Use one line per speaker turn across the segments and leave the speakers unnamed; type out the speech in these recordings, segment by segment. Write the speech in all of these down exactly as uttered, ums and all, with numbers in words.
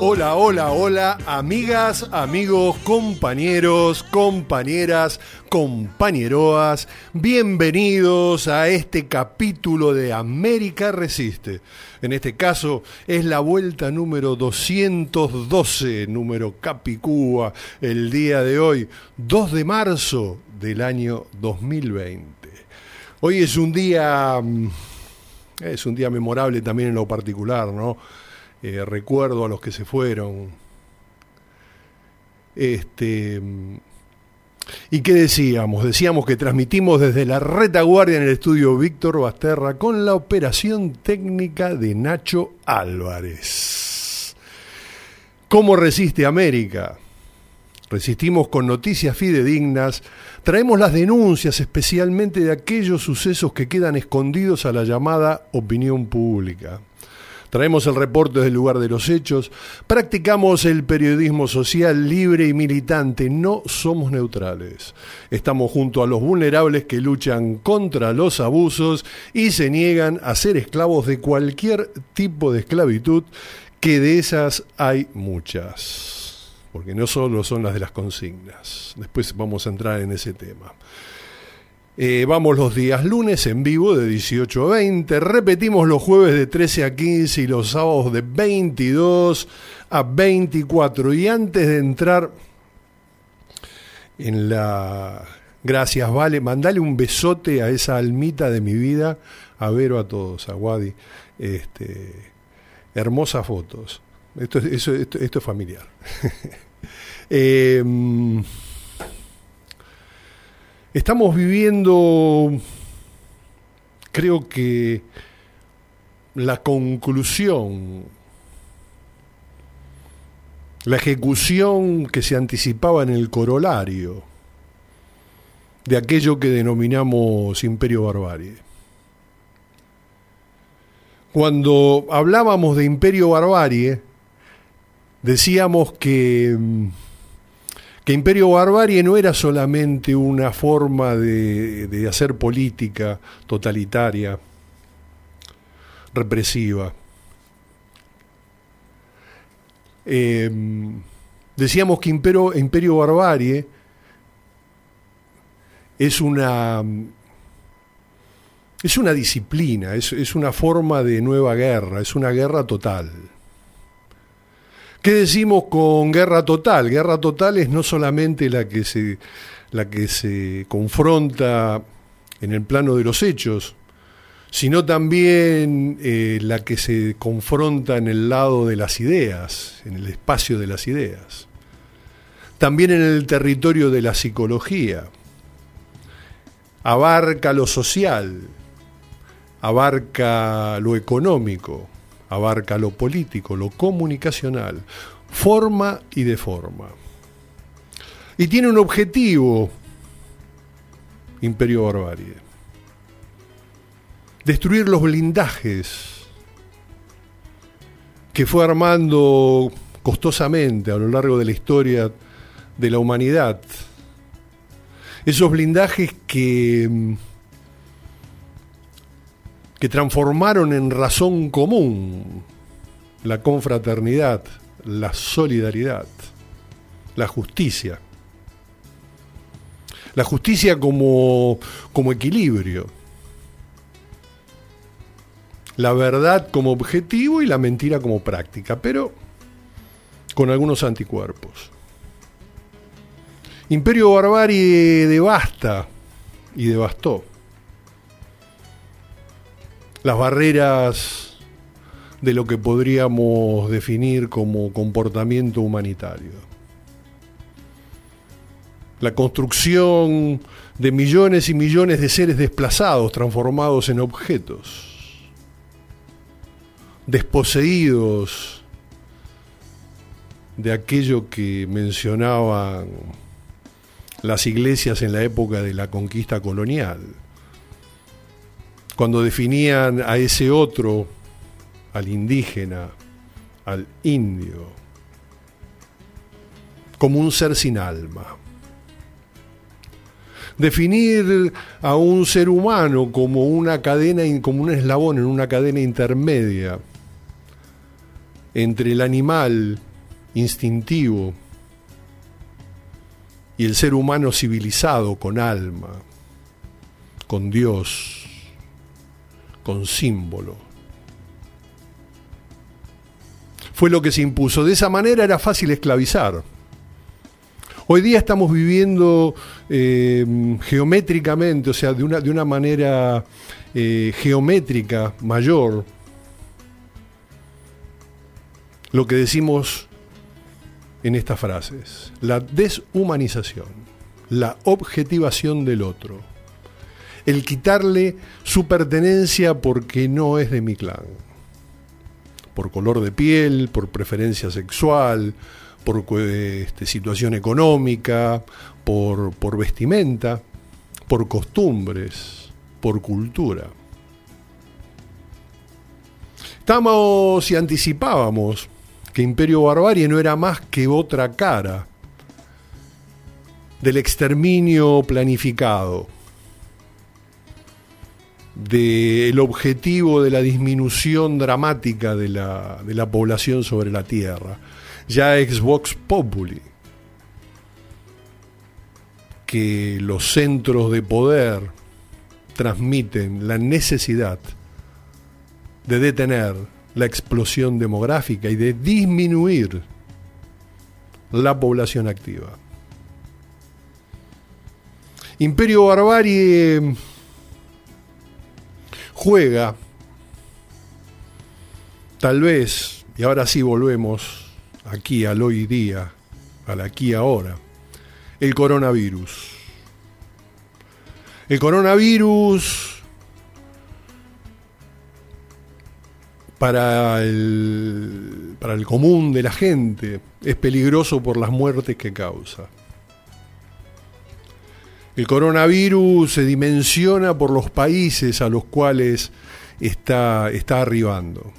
Hola, hola, hola, amigas, amigos, compañeros, compañeras, compañeroas, bienvenidos a este capítulo de América Resiste. En este caso es la vuelta número doscientos doce, número Capicúa, el día de hoy, dos de marzo del año dos mil veinte. Hoy es un día, es un día memorable también en lo particular, ¿no? Eh, recuerdo a los que se fueron. Este, ¿Y qué decíamos? Decíamos que transmitimos desde la retaguardia en el estudio Víctor Basterra con la operación técnica de Nacho Álvarez. ¿Cómo resiste América? Resistimos con noticias fidedignas, traemos las denuncias especialmente de aquellos sucesos que quedan escondidos a la llamada opinión pública. Traemos el reporte del lugar de los hechos, practicamos el periodismo social libre y militante, no somos neutrales. Estamos junto a los vulnerables que luchan contra los abusos y se niegan a ser esclavos de cualquier tipo de esclavitud, que de esas hay muchas, porque no solo son las de las consignas. Después vamos a entrar en ese tema. Eh, vamos los días lunes en vivo de dieciocho a veinte, repetimos los jueves de trece a quince y los sábados de veintidós a veinticuatro. Y antes de entrar en la... Gracias, Vale, mandale un besote a esa almita de mi vida, a Vero, a todos, a Wadi. Este, hermosas fotos. Esto, eso, esto, esto es familiar. eh... Estamos viviendo, creo que, la conclusión, la ejecución que se anticipaba en el corolario de aquello que denominamos imperio barbarie. Cuando hablábamos de imperio barbarie, decíamos que... que imperio barbarie no era solamente una forma de, de hacer política totalitaria, represiva. Eh, decíamos que imperio, imperio barbarie es una, es una disciplina, es, es una forma de nueva guerra, es una guerra total. ¿Qué decimos con guerra total? Guerra total es no solamente la que se, la que se confronta en el plano de los hechos, sino también eh, la que se confronta en el lado de las ideas, en el espacio de las ideas. También en el territorio de la psicología. Abarca lo social, abarca lo económico, abarca lo político, lo comunicacional, forma y deforma. Y tiene un objetivo, imperio barbarie: destruir los blindajes que fue armando costosamente a lo largo de la historia de la humanidad. Esos blindajes que... que transformaron en razón común la confraternidad, la solidaridad, la justicia. La justicia como, como equilibrio. La verdad como objetivo y la mentira como práctica, pero con algunos anticuerpos. Imperio barbarie devasta y devastó las barreras de lo que podríamos definir como comportamiento humanitario. La construcción de millones y millones de seres desplazados, transformados en objetos, desposeídos de aquello que mencionaban las iglesias en la época de la conquista colonial, cuando definían a ese otro, al indígena, al indio, como un ser sin alma. Definir a un ser humano como una cadena, como un eslabón en una cadena intermedia entre el animal instintivo, y el ser humano civilizado con alma, con Dios, con símbolo. Fue lo que se impuso. De esa manera era fácil esclavizar. Hoy día estamos viviendo eh, geométricamente, o sea, de una, de una manera eh, geométrica mayor, lo que decimos en estas frases: la deshumanización, la objetivación del otro, el quitarle su pertenencia porque no es de mi clan, por color de piel, por preferencia sexual, por este, situación económica, por, por vestimenta, por costumbres, por cultura. Estamos y anticipábamos que Imperio Barbarie no era más que otra cara del exterminio planificado, del objetivo de la disminución dramática de la, de la población sobre la Tierra. Ya ex vox populi, que los centros de poder transmiten la necesidad de detener la explosión demográfica y de disminuir la población activa. Imperio Barbarie juega, tal vez, y ahora sí volvemos aquí al hoy día, al aquí ahora, el coronavirus. El coronavirus para el, para el común de la gente es peligroso por las muertes que causa. El coronavirus se dimensiona por los países a los cuales está, está arribando.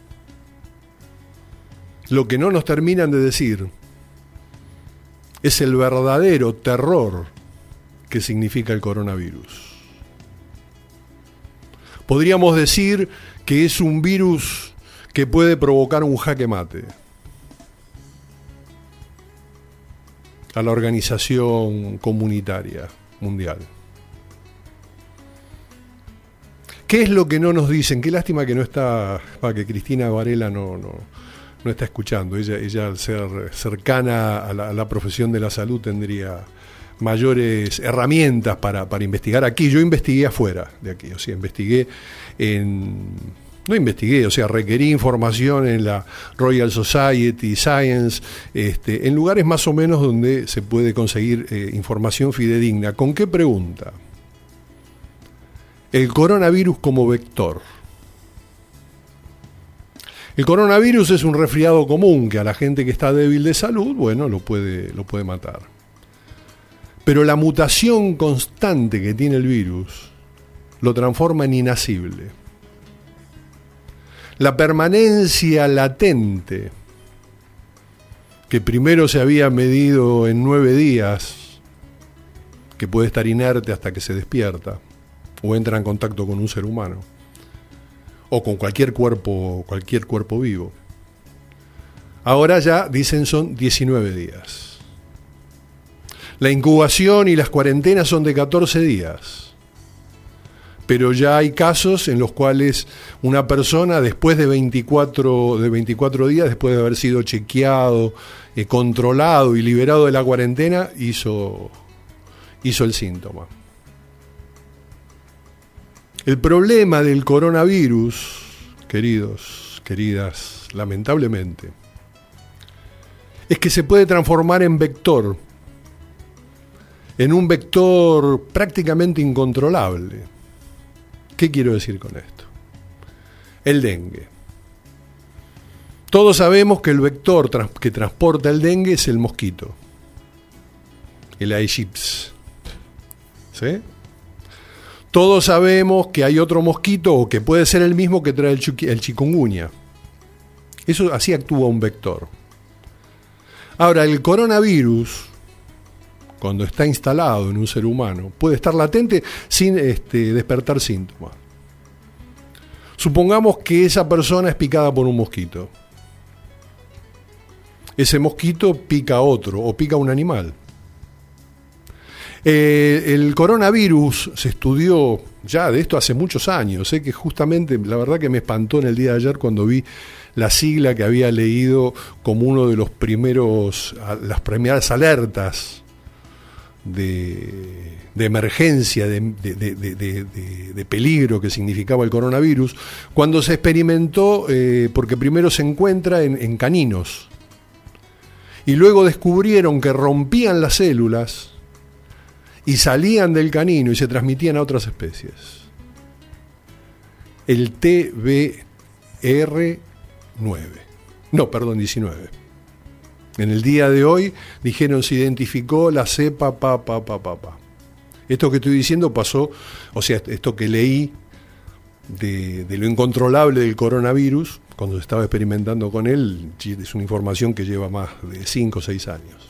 Lo que no nos terminan de decir es el verdadero terror que significa el coronavirus. Podríamos decir que es un virus que puede provocar un jaque mate a la organización comunitaria mundial. ¿Qué es lo que no nos dicen? Qué lástima que no está, que Cristina Varela no, no, no está escuchando. Ella, ella al ser cercana a la, a la profesión de la salud tendría mayores herramientas para, para investigar aquí. Yo investigué afuera de aquí, o sea, investigué en... No investigué, o sea, requerí información en la Royal Society Science, este, en lugares más o menos donde se puede conseguir eh, información fidedigna. ¿Con qué pregunta? El coronavirus como vector. El coronavirus es un resfriado común que a la gente que está débil de salud, bueno, lo puede, lo puede matar. Pero la mutación constante que tiene el virus lo transforma en inasible. La permanencia latente, que primero se había medido en nueve días, que puede estar inerte hasta que se despierta o entra en contacto con un ser humano o con cualquier cuerpo, cualquier cuerpo vivo. Ahora ya dicen son diecinueve días. La incubación y las cuarentenas son de catorce días. Pero ya hay casos en los cuales una persona después de veinticuatro, de veinticuatro días, después de haber sido chequeado, eh, controlado y liberado de la cuarentena, hizo, hizo el síntoma. El problema del coronavirus, queridos, queridas, lamentablemente, es que se puede transformar en vector, en un vector prácticamente incontrolable. ¿Qué quiero decir con esto? El dengue. Todos sabemos que el vector trans- que transporta el dengue es el mosquito, el Aedes. ¿Sí? Todos sabemos que hay otro mosquito, o que puede ser el mismo que trae el, chuqui- el chikungunya. Eso, así actúa un vector. Ahora, el coronavirus, cuando está instalado en un ser humano, puede estar latente sin este, despertar síntomas. Supongamos que esa persona es picada por un mosquito. ese mosquito pica a otro o pica a un animal. Eh, el coronavirus se estudió ya de esto hace muchos años. Sé que justamente, la verdad que me espantó en el día de ayer cuando vi la sigla que había leído como uno de los primeros, las primeras alertas de, de emergencia, de, de, de, de, de, de peligro que significaba el coronavirus, cuando se experimentó, eh, porque primero se encuentra en, en caninos, y luego descubrieron que rompían las células y salían del canino y se transmitían a otras especies. El T B R nueve. No, perdón, diecinueve. En el día de hoy dijeron se identificó la cepa pa, pa, pa, pa, pa. Esto que estoy diciendo pasó, o sea, esto que leí de, de lo incontrolable del coronavirus, cuando se estaba experimentando con él, es una información que lleva más de cinco o seis años.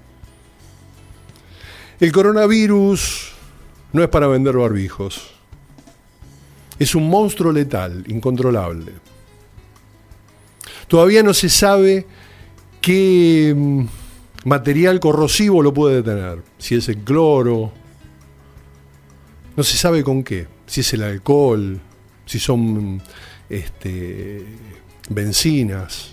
El coronavirus no es para vender barbijos. Es un monstruo letal, incontrolable. Todavía no se sabe qué material corrosivo lo puede detener. Si es el cloro, no se sabe con qué. Si es el alcohol, si son este, bencinas.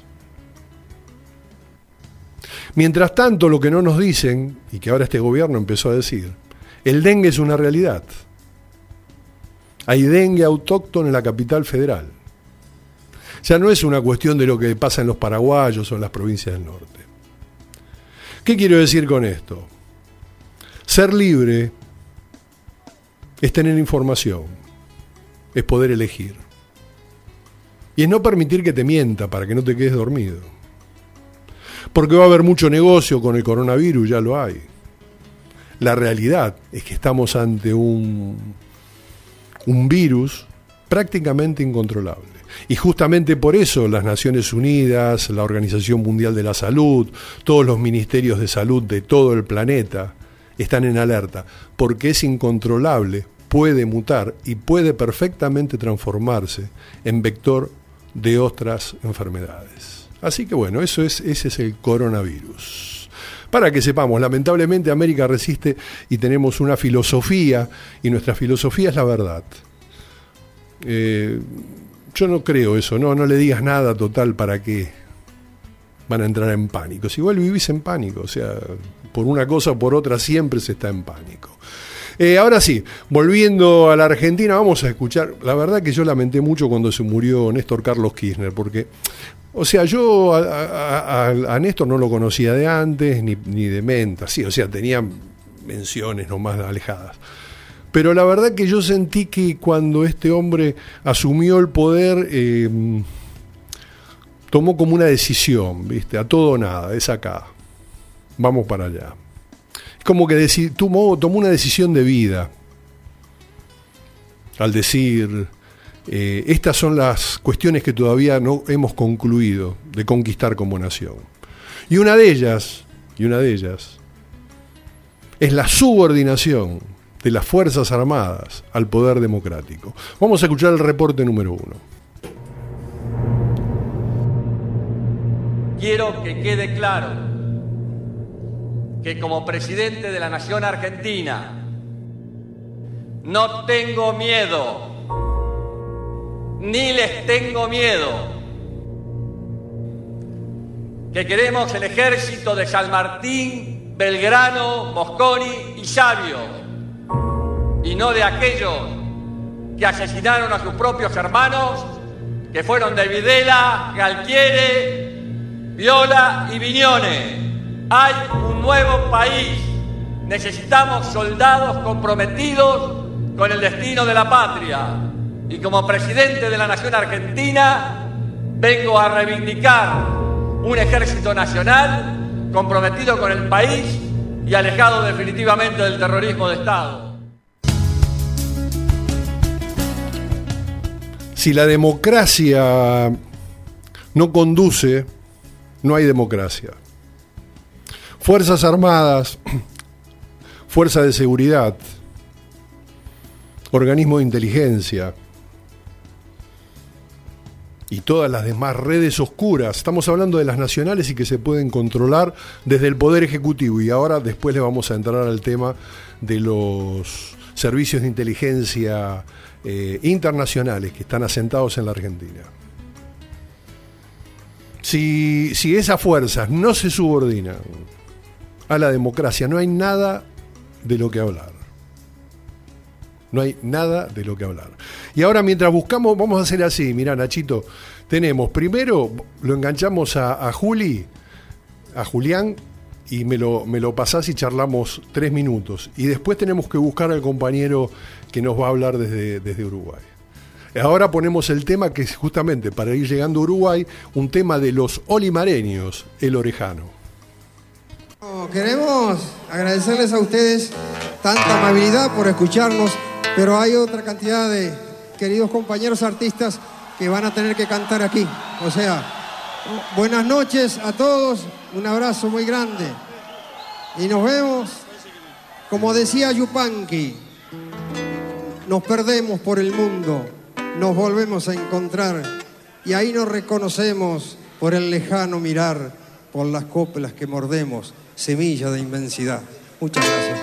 Mientras tanto, lo que no nos dicen, y que ahora este gobierno empezó a decir, el dengue es una realidad. Hay dengue autóctono en la capital federal. Ya no es una cuestión de lo que pasa en los paraguayos o en las provincias del norte. ¿Qué quiero decir con esto? Ser libre es tener información, es poder elegir. Y es no permitir que te mienta para que no te quedes dormido. Porque va a haber mucho negocio con el coronavirus, ya lo hay. La realidad es que estamos ante un, un virus prácticamente incontrolable. Y justamente por eso las Naciones Unidas, la Organización Mundial de la Salud, todos los ministerios de salud de todo el planeta están en alerta, porque es incontrolable, puede mutar y puede perfectamente transformarse en vector de otras enfermedades. Así que bueno, eso es, ese es el coronavirus. Para que sepamos, lamentablemente América resiste y tenemos una filosofía, y nuestra filosofía es la verdad. Eh, yo no creo eso, no, no le digas nada total para que van a entrar en pánico. Si igual vivís en pánico, o sea, por una cosa o por otra siempre se está en pánico. Eh, ahora sí, volviendo a la Argentina, vamos a escuchar, la verdad que yo lamenté mucho cuando se murió Néstor Carlos Kirchner, porque... O sea, yo a, a, a, a Néstor no lo conocía de antes, ni, ni de menta, sí, o sea, tenía menciones nomás alejadas. Pero la verdad que yo sentí que cuando este hombre asumió el poder, eh, tomó como una decisión, ¿viste? A todo o nada, es acá, vamos para allá. Es como que deci- tomó, tomó una decisión de vida, al decir... Eh, estas son las cuestiones que todavía no hemos concluido de conquistar como nación. Y una de ellas, y una de ellas, es la subordinación de las Fuerzas Armadas al poder democrático. Vamos a escuchar el reporte número uno.
Quiero que quede claro que como presidente de la Nación Argentina no tengo miedo, ni les tengo miedo, que queremos el ejército de San Martín, Belgrano, Mosconi y Sabio, y no de aquellos que asesinaron a sus propios hermanos, que fueron de Videla, Galtieri, Viola y Viñones. Hay un nuevo país, necesitamos soldados comprometidos con el destino de la patria. Y como presidente de la Nación Argentina, vengo a reivindicar un ejército nacional comprometido con el país y alejado definitivamente del terrorismo de Estado.
Si la democracia no conduce, no hay democracia. Fuerzas Armadas, Fuerza de Seguridad, organismo de inteligencia y todas las demás redes oscuras. Estamos hablando de las nacionales y que se pueden controlar desde el Poder Ejecutivo. Y ahora después le vamos a entrar al tema de los servicios de inteligencia eh, internacionales que están asentados en la Argentina. Si, si esas fuerzas no se subordinan a la democracia, no hay nada de lo que hablar. No hay nada de lo que hablar. Y ahora, mientras buscamos, vamos a hacer así. Mirá, Nachito, tenemos primero, lo enganchamos a, a Juli, a Julián, y me lo, me lo pasás y charlamos tres minutos. Y después tenemos que buscar al compañero que nos va a hablar desde, desde Uruguay. Ahora ponemos el tema que es justamente para ir llegando a Uruguay, un tema de los olimareños, el orejano.
Queremos agradecerles a ustedes tanta amabilidad por escucharnos, pero hay otra cantidad de queridos compañeros artistas que van a tener que cantar aquí. O sea, buenas noches a todos, un abrazo muy grande. Y nos vemos, como decía Yupanqui, nos perdemos por el mundo, nos volvemos a encontrar y ahí nos reconocemos por el lejano mirar, por las coplas que mordemos, semilla de inmensidad. Muchas gracias.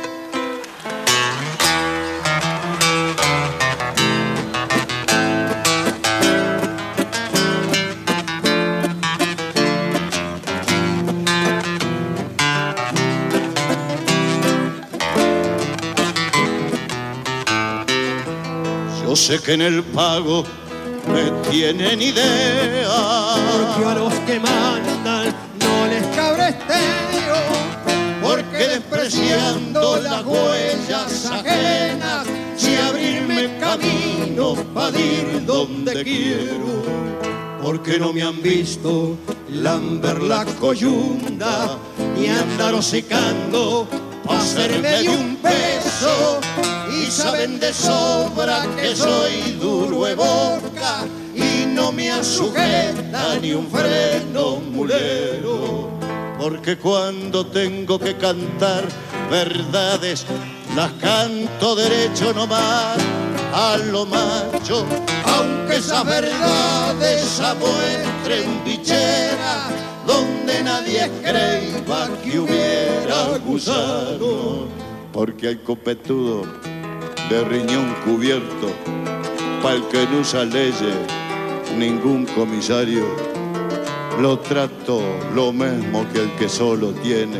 Yo sé que en el pago me tienen idea,
porque a los que mandan no les cabresteo,
porque despreciando las huellas ajenas, si abrirme camino para ir donde quiero, porque no me han visto lamber la coyunda ni andar hocicando pa' hacerme de un peso. Y saben de sobra que soy duro de boca y no me asujeta ni un freno mulero. Porque cuando tengo que cantar verdades, las canto derecho nomás a lo macho. Aunque esas verdades muestren bichera donde nadie creía que hubiera gusano. Porque hay copetudo de riñón cubierto, pa'l que no usa leyes, ningún comisario lo trato lo mismo que el que solo tiene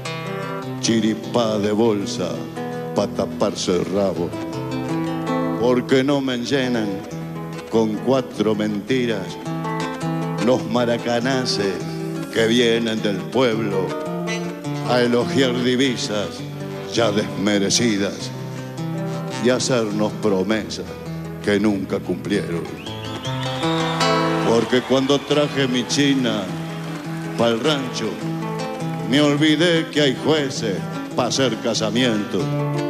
chiripá de bolsa pa' taparse el rabo. Porque no me llenan con cuatro mentiras los maracanaces que vienen del pueblo a elogiar divisas ya desmerecidas y hacernos promesas que nunca cumplieron. Porque cuando traje mi china pa'l rancho, me olvidé que hay jueces para hacer casamiento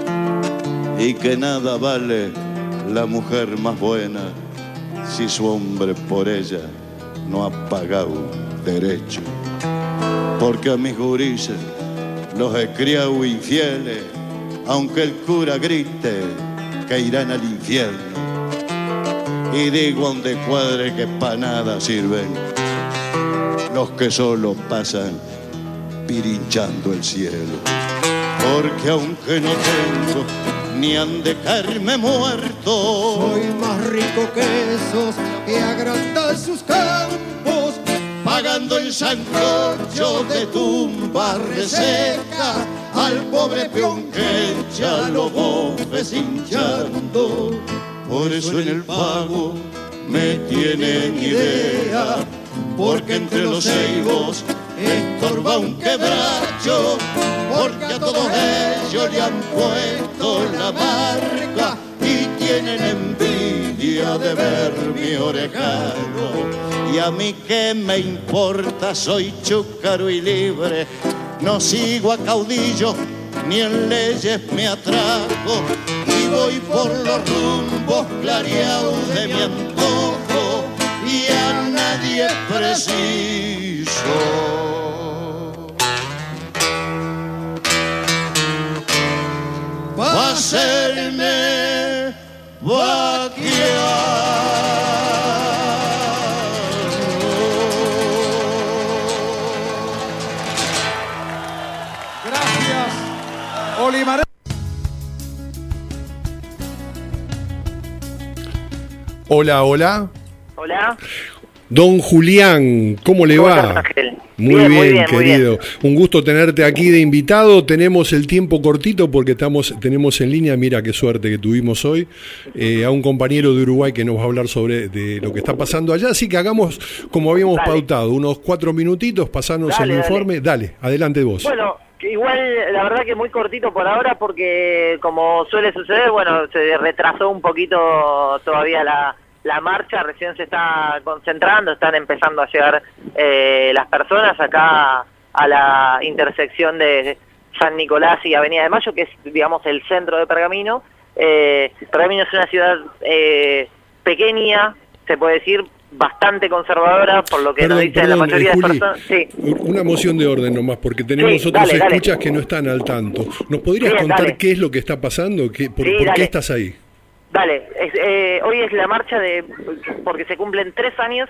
y que nada vale la mujer más buena si su hombre por ella no ha pagado derecho. Porque a mis gurises los he criado infieles, aunque el cura grite que irán al infierno. Y digo a donde cuadre que pa' nada sirven los que solo pasan pirinchando el cielo. Porque aunque no tengo ni han de caerme muerto,
soy más rico que esos que agrandan sus campos,
pagando el sancocho de tumba reseca al pobre peón que echa los bofes hinchando. Por eso en el pago me tienen idea, porque entre los ceibos estorba un quebracho, porque a todos ellos le han puesto la marca y tienen envidia de ver mi orejano. Y a mí qué me importa, soy chúcaro y libre, no sigo a caudillo ni en leyes me atraco, y voy por los rumbos clareados de mi antojo y a nadie preciso va a hacerme vaquear.
Hola, hola.
Hola.
Don Julián, ¿cómo le
¿Cómo
va?
estás, Ángel?
Muy
Bien,
bien,
muy bien, muy
querido.
bien.
Un gusto tenerte aquí de invitado. Tenemos el tiempo cortito porque estamos tenemos en línea, mira qué suerte que tuvimos hoy, eh, a un compañero de Uruguay que nos va a hablar sobre de lo que está pasando allá. Así que hagamos como habíamos
Dale.
pautado, unos cuatro minutitos, pasarnos
Dale,
el
dale.
informe. Dale, adelante vos.
Bueno, que igual la verdad que muy cortito por ahora porque como suele suceder, bueno, se retrasó un poquito todavía la, la marcha, recién se está concentrando, están empezando a llegar eh, las personas acá a la intersección de San Nicolás y Avenida de Mayo, que es, digamos, el centro de Pergamino. Eh, Pergamino es una ciudad eh, pequeña, se puede decir, bastante conservadora, por lo que
Perdón,
nos dicen
perdón,
la mayoría
eh,
de
Juli,
personas. Sí.
una moción de orden nomás, porque tenemos
Sí,
otros
dale, dale.
escuchas que no están al tanto. ¿Nos podrías
Bien,
contar
dale.
qué es lo que está pasando? ¿Qué, por,
Sí,
¿Por qué
dale.
estás ahí?
Dale, es, eh, hoy es la marcha de, porque se cumplen tres años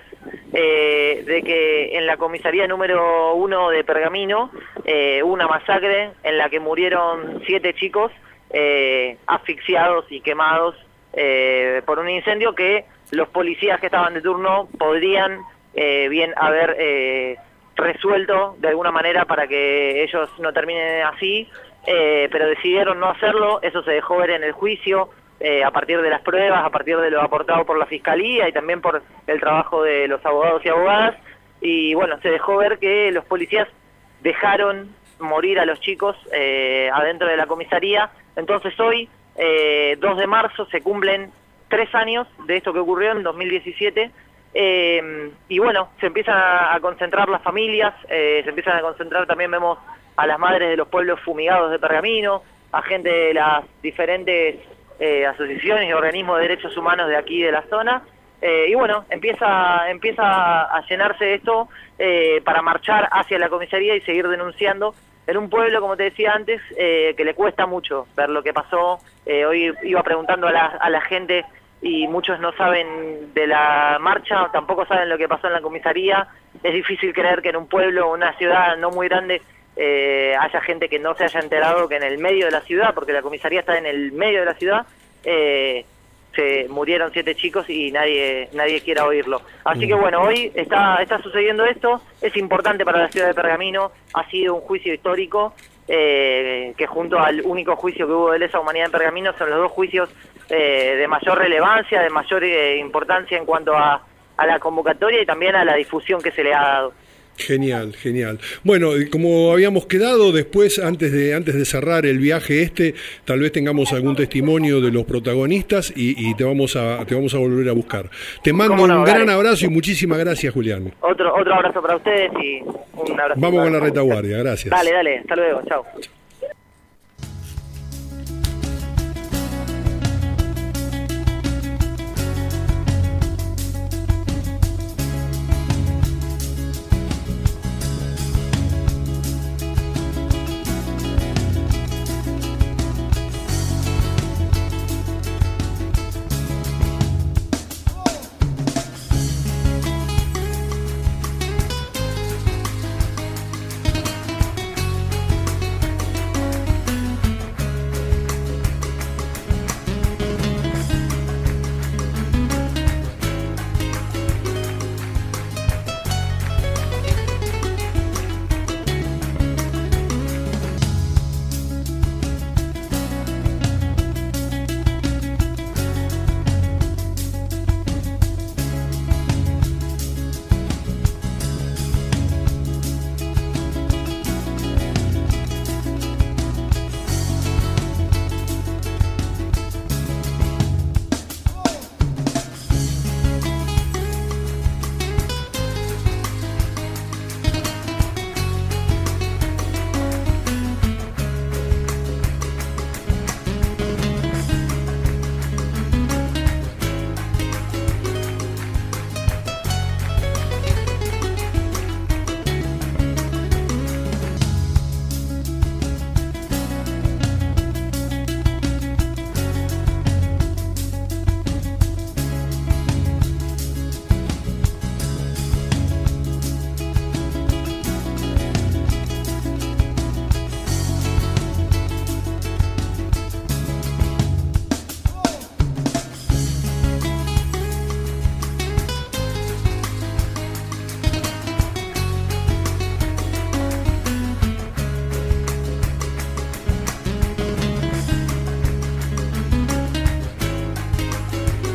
eh, de que en la comisaría número uno de Pergamino eh, hubo una masacre en la que murieron siete chicos eh, asfixiados y quemados eh, por un incendio que los policías que estaban de turno podrían eh, bien haber eh, resuelto de alguna manera para que ellos no terminen así, eh, pero decidieron no hacerlo. Eso se dejó ver en el juicio. Eh, a partir de las pruebas, a partir de lo aportado por la Fiscalía y también por el trabajo de los abogados y abogadas, y bueno, se dejó ver que los policías dejaron morir a los chicos eh, adentro de la comisaría. Entonces hoy, eh, dos de marzo, se cumplen tres años de esto que ocurrió en dos mil diecisiete, eh, y bueno, se empiezan a, a concentrar las familias, eh, se empiezan a concentrar, también vemos a las madres de los pueblos fumigados de Pergamino, a gente de las diferentes Eh, asociaciones y organismos de derechos humanos de aquí de la zona, eh, y bueno, empieza empieza a llenarse esto eh, para marchar hacia la comisaría y seguir denunciando en un pueblo, como te decía antes, eh, que le cuesta mucho ver lo que pasó. Eh, hoy iba preguntando a la, a la gente y muchos no saben de la marcha, tampoco saben lo que pasó en la comisaría. Es difícil creer que en un pueblo, una ciudad no muy grande, Eh, haya gente que no se haya enterado que en el medio de la ciudad, porque la comisaría está en el medio de la ciudad, eh, se murieron siete chicos y nadie nadie quiera oírlo. Así que bueno, hoy está está sucediendo esto, es importante para la ciudad de Pergamino, ha sido un juicio histórico, eh, que junto al único juicio que hubo de lesa humanidad en Pergamino son los dos juicios eh, de mayor relevancia, de mayor eh, importancia en cuanto a, a la convocatoria y también a la difusión que se le ha dado.
Genial, genial. Bueno, y como habíamos quedado, después, antes de antes de cerrar el viaje este, tal vez tengamos algún testimonio de los protagonistas y, y te vamos a te vamos a volver a buscar. Te mando
¿Cómo no?
un gran
Dale.
abrazo y muchísimas gracias, Julián.
Otro otro abrazo para ustedes y un abrazo.
Vamos
para-
con la retaguardia, gracias.
Dale, dale, hasta luego, chao.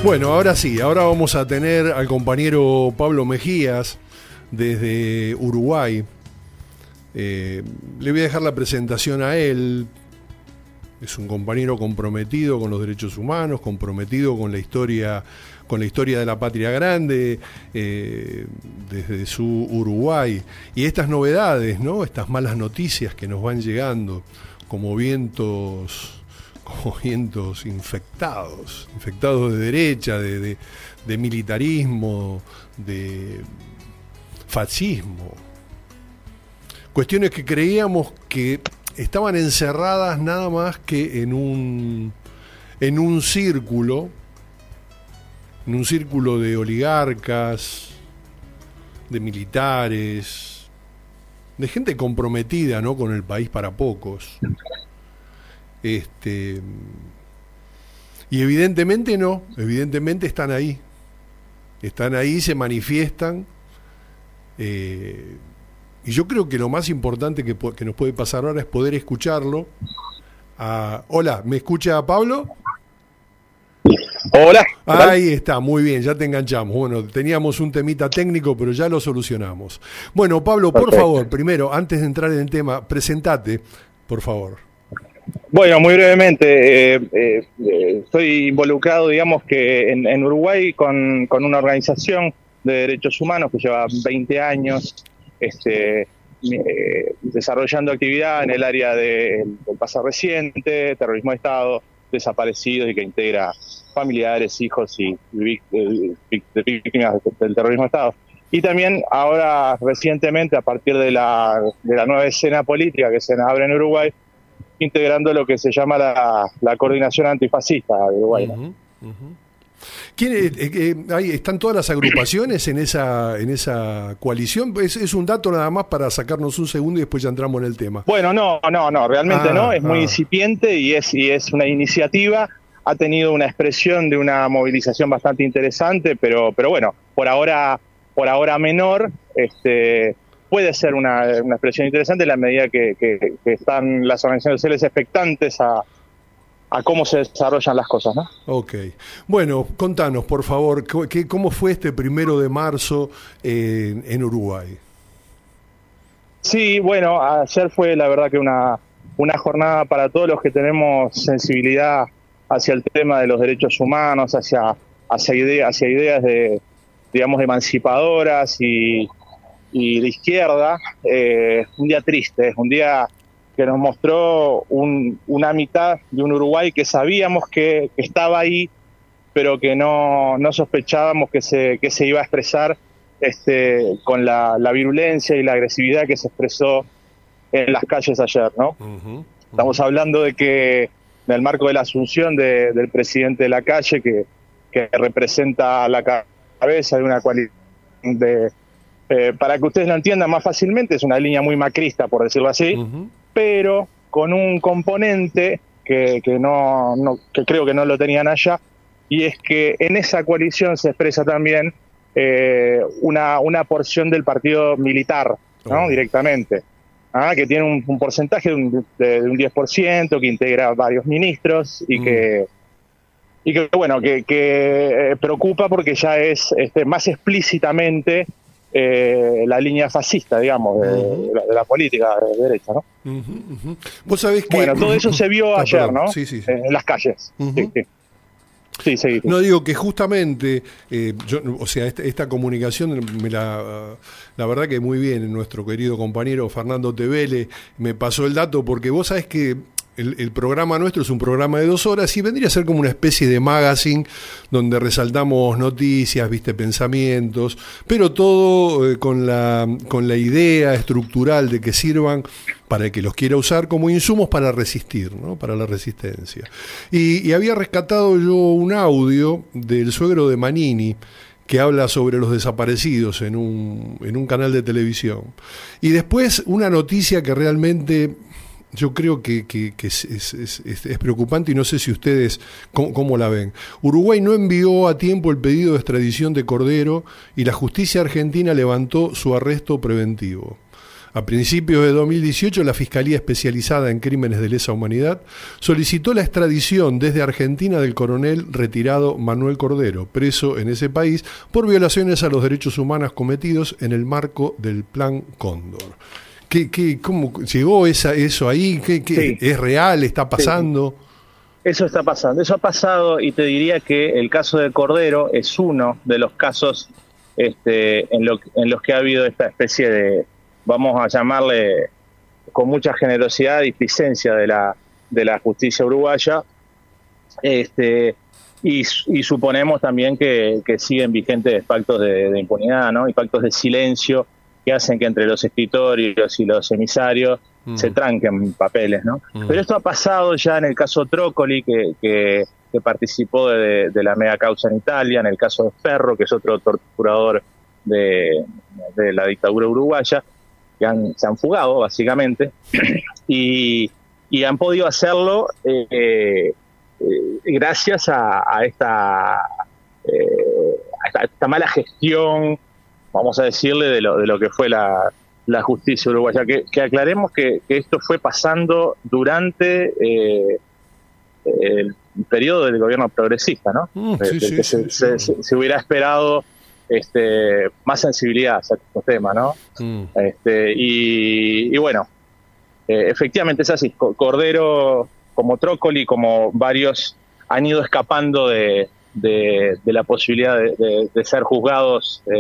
Bueno, ahora sí, ahora vamos a tener al compañero Pablo Mejías desde Uruguay. Eh, le voy a dejar la presentación a él. Es un compañero comprometido con los derechos humanos, comprometido con la historia, con la historia de la patria grande, eh, desde su Uruguay. Y estas novedades, ¿no? Estas malas noticias que nos van llegando como vientos, como vientos infectados, infectados de derecha, de, de, de militarismo, de fascismo. Cuestiones que creíamos que estaban encerradas nada más que en un en un círculo, en un círculo de oligarcas, de militares, de gente comprometida, ¿no?, con el país para pocos. Este y evidentemente no, evidentemente están ahí. Están ahí, se manifiestan. Eh, Y yo creo que lo más importante que, que nos puede pasar ahora es poder escucharlo. Ah, hola, ¿me escucha Pablo?
Hola.
Ahí está, muy bien, ya te enganchamos. Bueno, teníamos un temita técnico, pero ya lo solucionamos. Bueno, Pablo, por
Perfecto.
favor, primero, antes de entrar en el tema, presentate, por favor.
Bueno, muy brevemente, eh, eh, eh, estoy involucrado, digamos, que en, en Uruguay con, con una organización de derechos humanos que lleva veinte años este, eh, desarrollando actividad en el área de, del pasado reciente, terrorismo de Estado, desaparecidos, y que integra familiares, hijos y, y de víctimas del terrorismo de Estado. Y también ahora recientemente, a partir de la, de la nueva escena política que se abre en Uruguay, integrando lo que se llama la, la coordinación antifascista de Uruguay.
Uh-huh, uh-huh. ¿Quién, eh, eh, ahí están todas las agrupaciones en esa en esa coalición? Es, es un dato nada más para sacarnos un segundo y después ya entramos en el tema.
Bueno, no, no, no, realmente
ah,
no, es muy
ah.
incipiente y es, y es una iniciativa, ha tenido una expresión de una movilización bastante interesante, pero, pero bueno, por ahora, por ahora menor, este, puede ser una, una expresión interesante en la medida que, que, que están las organizaciones sociales expectantes a a cómo se desarrollan las cosas, ¿no?
Ok. Bueno, contanos, por favor, ¿qué, ¿cómo fue este primero de marzo en, en Uruguay?
Sí, bueno, ayer fue la verdad que una, una jornada para todos los que tenemos sensibilidad hacia el tema de los derechos humanos, hacia, hacia, idea, hacia ideas de, digamos, emancipadoras y, y de izquierda. Eh, un día triste, un día que nos mostró un, una mitad de un Uruguay que sabíamos que, que estaba ahí, pero que no, no sospechábamos que se, que se iba a expresar este, con la, la virulencia y la agresividad que se expresó en las calles ayer, ¿no? Uh-huh, uh-huh. Estamos hablando de que en el marco de la asunción de, del presidente de la calle, que, que representa la cabeza de una coalición de... Eh, para que ustedes lo entiendan más fácilmente, es una línea muy macrista, por decirlo así, uh-huh. pero con un componente que, que, no, no, que creo que no lo tenían allá, y es que en esa coalición se expresa también eh, una, una porción del partido militar, ¿no? Uh-huh. Directamente, ¿ah? Que tiene un, un porcentaje de un, de, de un diez por ciento, que integra varios ministros y uh-huh. que... y que bueno, que, que eh, preocupa porque ya es este, más explícitamente Eh, la línea fascista, digamos, de, uh-huh. de, la, de la política de derecha, ¿no?
Uh-huh, uh-huh. ¿Vos sabés que...
Bueno, todo eso se vio
ah,
ayer,
perdón.
¿no?
Sí, sí, sí.
En las calles. Uh-huh. Sí, sí. Sí, sí, sí.
No, digo que justamente, eh, yo, o sea, esta, esta comunicación, me la, la verdad que muy bien, nuestro querido compañero Fernando Tevele me pasó el dato, porque vos sabés que El, el programa nuestro es un programa de dos horas y vendría a ser como una especie de magazine donde resaltamos noticias, viste, pensamientos, pero todo eh, con la con la idea estructural de que sirvan para el que los quiera usar como insumos para resistir, ¿no? Para la resistencia. Y, y había rescatado yo un audio del suegro de Manini que habla sobre los desaparecidos en un, en un canal de televisión. Y después una noticia que realmente... yo creo que, que, que es, es, es, es preocupante y no sé si ustedes cómo, cómo la ven. Uruguay no envió a tiempo el pedido de extradición de Cordero y la justicia argentina levantó su arresto preventivo. A principios de dos mil dieciocho, la Fiscalía Especializada en Crímenes de Lesa Humanidad solicitó la extradición desde Argentina del coronel retirado Manuel Cordero, preso en ese país por violaciones a los derechos humanos cometidos en el marco del Plan Cóndor. ¿Qué, qué, ¿Cómo llegó esa, eso ahí? ¿Qué, qué, sí. ¿Es real? ¿Está pasando?
Sí. Eso está pasando. Eso ha pasado, y te diría que el caso de Cordero es uno de los casos este, en, lo, en los que ha habido esta especie de, vamos a llamarle con mucha generosidad, displicencia de la, de la justicia uruguaya, este, y, y suponemos también que, que siguen vigentes pactos de, de impunidad, ¿no? Y pactos de silencio que hacen que entre los escritorios y los emisarios mm. se tranquen papeles, ¿no? Mm. Pero esto ha pasado ya en el caso Trócoli, que, que, que participó de, de la mega causa en Italia, en el caso de Ferro, que es otro torturador de, de la dictadura uruguaya, que han, se han fugado, básicamente, y, y han podido hacerlo eh, eh, gracias a, a, esta, eh, a, esta, a esta mala gestión, vamos a decirle, de lo, de lo que fue la, la justicia uruguaya. Que, que aclaremos que, que esto fue pasando durante eh, el periodo del gobierno progresista, ¿no? Mm, sí, sí, que se, sí, se, sí. Se, se hubiera esperado este, más sensibilidad hacia estos temas, ¿no? Mm. Este, y, y bueno, eh, efectivamente es así. Cordero, como Trócoli, como varios, han ido escapando de, de, de la posibilidad de, de, de ser juzgados, eh,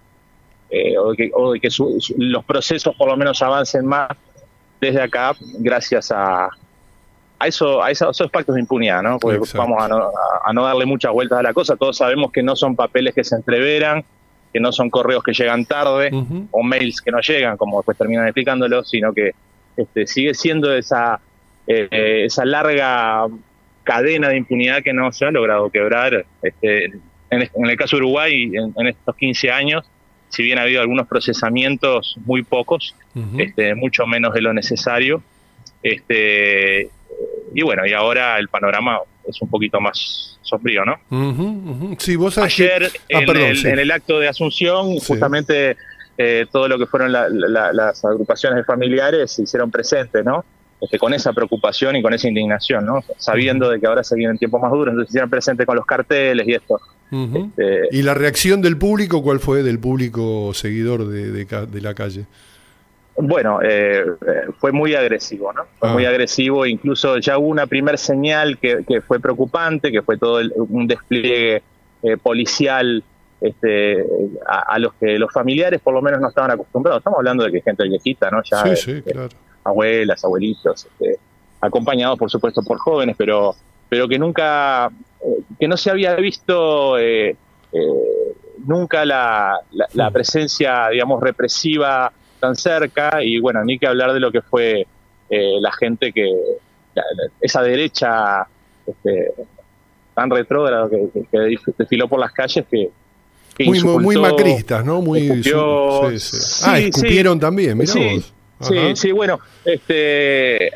Eh, o de que, o de que su, su, los procesos por lo menos avancen más desde acá, gracias a a eso a esos, esos pactos de impunidad, ¿no? Porque Exacto. vamos a no, a, a no darle muchas vueltas a la cosa. Todos sabemos que no son papeles que se entreveran, que no son correos que llegan tarde, uh-huh. o mails que no llegan, como después terminan explicándolo, sino que este, sigue siendo esa eh, esa larga cadena de impunidad que no se ha logrado quebrar. Este, en, en el caso de Uruguay, en, en estos quince años, si bien ha habido algunos procesamientos, muy pocos, uh-huh. este, mucho menos de lo necesario, este, y bueno, y ahora el panorama es un poquito más sombrío, ¿no?
Uh-huh, uh-huh. Sí, vos
Ayer, que... ah, en, perdón, el, sí. en el acto de Asunción, sí. justamente eh, todo lo que fueron la, la, las agrupaciones de familiares se hicieron presentes, ¿no? Este, con esa preocupación y con esa indignación, ¿no? Sabiendo uh-huh. de que ahora se vienen tiempos más duros, entonces se hicieron presentes con los carteles y esto.
Uh-huh. Este, ¿Y la reacción del público cuál fue, del público seguidor de, de, de la calle?
Bueno, eh, fue muy agresivo, ¿no? Fue ah. muy agresivo, incluso ya hubo una primer señal que, que fue preocupante, que fue todo el, un despliegue eh, policial este, a, a los que los familiares por lo menos no estaban acostumbrados. Estamos hablando de que gente viejita, ¿no? Ya,
sí, sí,
eh,
claro.
Abuelas, abuelitos, este, acompañados por supuesto por jóvenes, pero pero que nunca, eh, que no se había visto eh, eh, nunca la, la, la presencia, digamos, represiva tan cerca, y bueno, ni que hablar de lo que fue eh, la gente que, la, esa derecha este, tan retrógrada que, que, que desfiló por las calles que, que
muy,
insultó,
muy macristas, ¿no? Muy
escupió,
sí, sí. Ah, escupieron sí, también, mirá
sí,
vos.
Sí, Ajá. sí, bueno, este,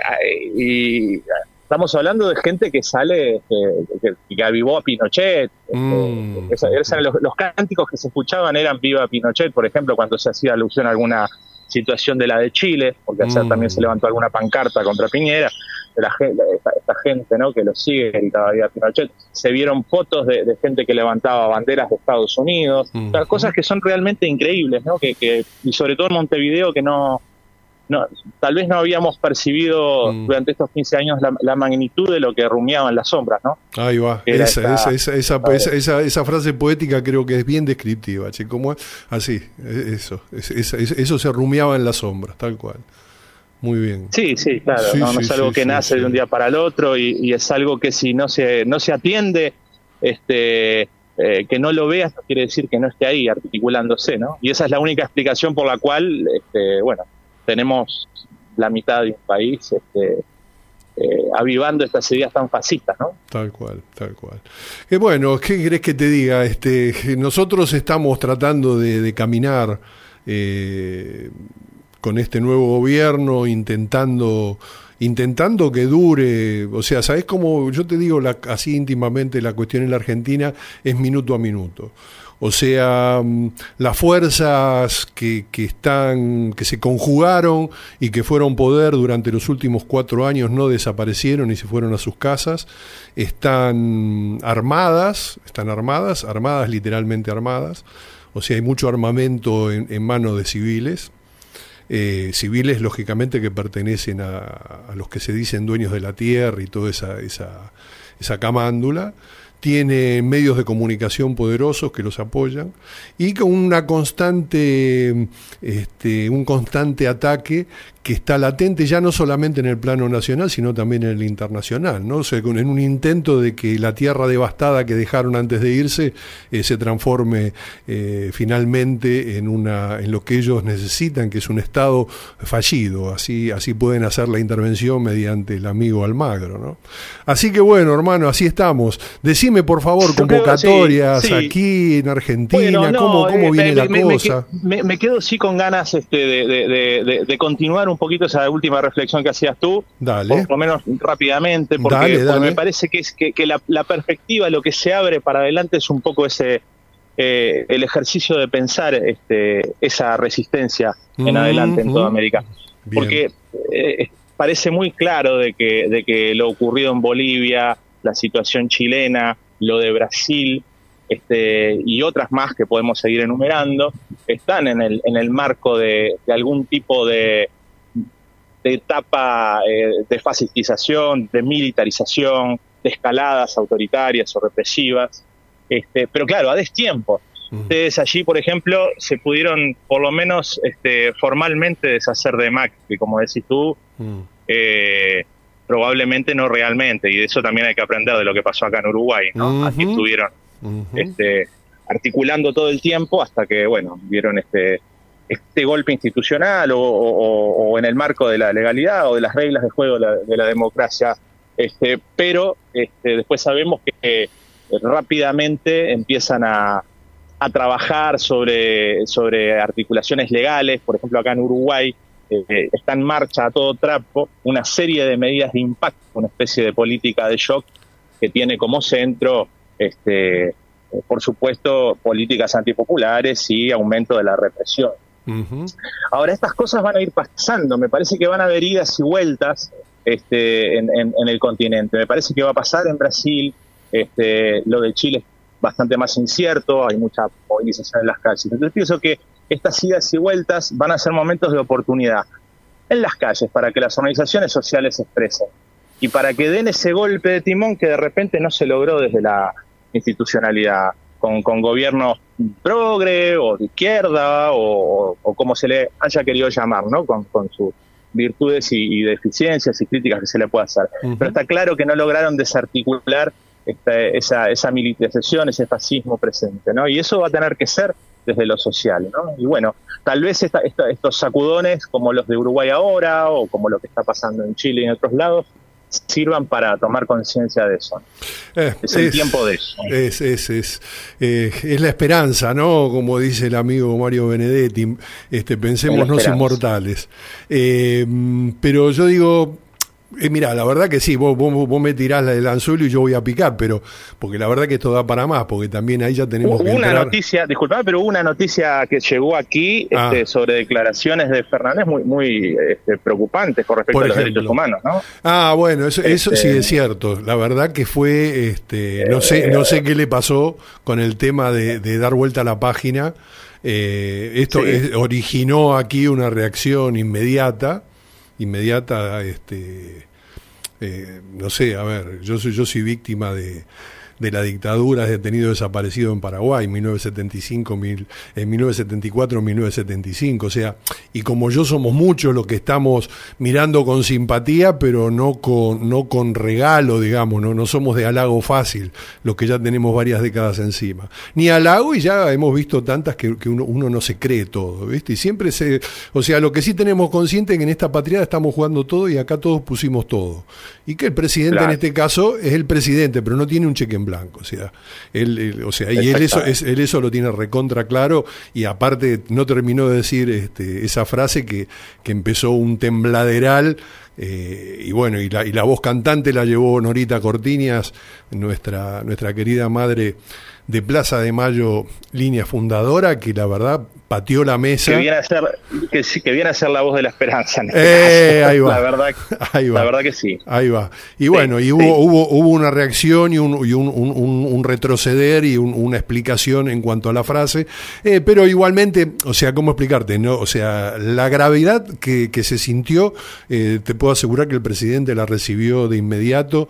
y estamos hablando de gente que sale, que, que, que avivó a Pinochet. Mm. Este, esos, los, los cánticos que se escuchaban eran viva Pinochet, por ejemplo, cuando se hacía alusión a alguna situación de la de Chile, porque ayer mm. también se levantó alguna pancarta contra Piñera, de la, esta, esta gente, ¿no?, que lo sigue, gritaba viva Pinochet. Se vieron fotos de, de gente que levantaba banderas de Estados Unidos, mm. o sea, cosas que son realmente increíbles, ¿no? Que, que, y sobre todo en Montevideo, que no... No, tal vez no habíamos percibido mm. durante estos quince años la, la magnitud de lo que rumiaba en las sombras, ¿no?
Ahí va, esa, esta, esa, esa, esa, esa, esa, esa frase poética creo que es bien descriptiva, che, como es así, eso, es, es, es, eso se rumiaba en las sombras, tal cual. Muy bien.
Sí, sí, claro, sí, no, sí, no es algo sí, que sí, nace sí. de un día para el otro y, y es algo que si no se no se atiende, este eh, que no lo veas no quiere decir que no esté ahí articulándose, ¿no? Y esa es la única explicación por la cual, este, bueno, tenemos la mitad de un país este, eh, avivando estas ideas tan fascistas, ¿no?
Tal cual, tal cual. Eh, bueno, ¿qué querés que te diga? Este, nosotros estamos tratando de, de caminar eh, con este nuevo gobierno, intentando intentando que dure, o sea, ¿sabés cómo? Yo te digo la, así íntimamente, la cuestión en la Argentina es minuto a minuto. O sea, las fuerzas que, que están, que se conjugaron y que fueron poder durante los últimos cuatro años no desaparecieron y se fueron a sus casas, están armadas, están armadas, armadas literalmente armadas, o sea, hay mucho armamento en, en manos de civiles, eh, civiles lógicamente que pertenecen a, a los que se dicen dueños de la tierra y toda esa, esa, esa camándula. Tiene medios de comunicación poderosos que los apoyan y con una constante, este, un constante ataque que está latente ya no solamente en el plano nacional, sino también en el internacional, ¿no? O sea, en un intento de que la tierra devastada que dejaron antes de irse eh, se transforme eh, finalmente en una, en lo que ellos necesitan, que es un Estado fallido. Así, así pueden hacer la intervención mediante el amigo Almagro, ¿no? Así que bueno, hermano, así estamos. Decime por favor convocatorias
sí, sí.
aquí en Argentina,
bueno, no,
cómo, cómo
eh,
viene
me,
la
me,
cosa.
Me, me quedo sí con ganas este, de, de, de, de continuar un poquito esa última reflexión que hacías tú,
Dale.
por lo menos rápidamente, porque,
Dale, dale.
porque me parece que es que, que la, la perspectiva, lo que se abre para adelante es un poco ese eh, el ejercicio de pensar este, esa resistencia en
Mm,
adelante en toda
mm.
América,
Bien.
porque eh, parece muy claro de que, de que lo ocurrido en Bolivia, la situación chilena, lo de Brasil, este, y otras más que podemos seguir enumerando, están en el, en el marco de, de algún tipo de, de etapa eh, de fascistización, de militarización, de escaladas autoritarias o represivas, este, pero claro, a destiempo.
Mm.
Ustedes allí, por ejemplo, se pudieron por lo menos este, formalmente deshacer de Macri, como decís tú,
Mm.
eh, probablemente no realmente, y de eso también hay que aprender de lo que pasó acá en Uruguay, ¿no?
Ujú.
Aquí estuvieron
Ujú.
este, articulando todo el tiempo hasta que, bueno, vieron este, este golpe institucional o, o, o en el marco de la legalidad o de las reglas de juego de la, de la democracia, este, pero este, después sabemos que eh, rápidamente empiezan a, a trabajar sobre, sobre articulaciones legales. Por ejemplo, acá en Uruguay eh, está en marcha a todo trapo una serie de medidas de impacto, una especie de política de shock que tiene como centro, este, por supuesto, políticas antipopulares y aumento de la represión.
Ujú.
Ahora, estas cosas van a ir pasando, me parece que van a haber idas y vueltas este, en, en, en el continente. Me parece que va a pasar en Brasil, este, lo de Chile es bastante más incierto, hay mucha movilización en las calles. Entonces pienso que estas idas y vueltas van a ser momentos de oportunidad en las calles para que las organizaciones sociales se expresen y para que den ese golpe de timón que de repente no se logró desde la institucionalidad, con, con gobiernos progre o de izquierda o, o, o como se le haya querido llamar, ¿no? Con, con sus virtudes y, y deficiencias y críticas que se le puede hacer.
Uh-huh.
Pero está claro que no lograron desarticular esta, esa, esa militarización, ese fascismo presente, ¿no? Y eso va a tener que ser desde lo social, ¿no? Y bueno, tal vez esta, esta, estos sacudones como los de Uruguay ahora o como lo que está pasando en Chile y en otros lados sirvan para tomar conciencia de eso.
Eh,
es el tiempo de eso.
Es, es, es, eh, es la esperanza, ¿no? Como dice el amigo Mario Benedetti, este, pensémonos inmortales. Eh, pero yo digo, eh, mirá, la verdad que sí, vos, vos, vos me tirás la del anzuelo y yo voy a picar, pero porque la verdad que esto da para más, porque también ahí ya tenemos
hubo
que
una
entrar.
noticia, disculpame, pero hubo una noticia que llegó aquí
Ah.
este, sobre declaraciones de Fernández muy muy este, preocupantes con respecto
Por
a los
ejemplo.
derechos humanos, ¿no?
Ah, bueno, eso, eso
Este-
sí es cierto. La verdad que fue, este, no sé, no sé qué le pasó con el tema de, de dar vuelta a la página. Eh, esto
Sí.
es- originó aquí una reacción inmediata, inmediata, este, eh, no sé, a ver, yo soy, yo soy víctima de, de la dictadura, detenido desaparecido en Paraguay, mil novecientos setenta y cinco, mil, en mil novecientos setenta y cuatro, mil novecientos setenta y cinco, o sea, y como yo somos muchos los que estamos mirando con simpatía, pero no con, no con regalo, digamos, no, no somos de halago fácil, los que ya tenemos varias décadas encima. Ni halago y ya hemos visto tantas que, que uno, uno no se cree todo, ¿viste? Y siempre se, o sea, lo que sí tenemos consciente es que en esta patria estamos jugando todo y acá todos pusimos todo. Y que el presidente
Claro.
en este caso es el presidente, pero no tiene un cheque en blanco. blanco. O sea, él, él, o sea y él eso, es, él eso lo tiene recontra claro, y aparte no terminó de decir este, esa frase que, que empezó un tembladeral. Eh, y bueno, y la, y la voz cantante la llevó Norita Cortiñas, nuestra, nuestra querida madre de Plaza de Mayo, línea fundadora, que la verdad pateó la mesa.
Que viene a ser, que, sí, que viene a ser la voz de la esperanza en este
eh,
caso.
Ahí va.
La verdad,
ahí va.
La verdad que sí.
Ahí va. Y bueno,
sí,
y
sí.
hubo, hubo, hubo una reacción y un, y un, un, un retroceder y un, una explicación en cuanto a la frase, eh, pero igualmente, o sea, ¿cómo explicarte? ¿No? O sea, la gravedad que, que se sintió, eh, te puedo asegurar que el presidente la recibió de inmediato,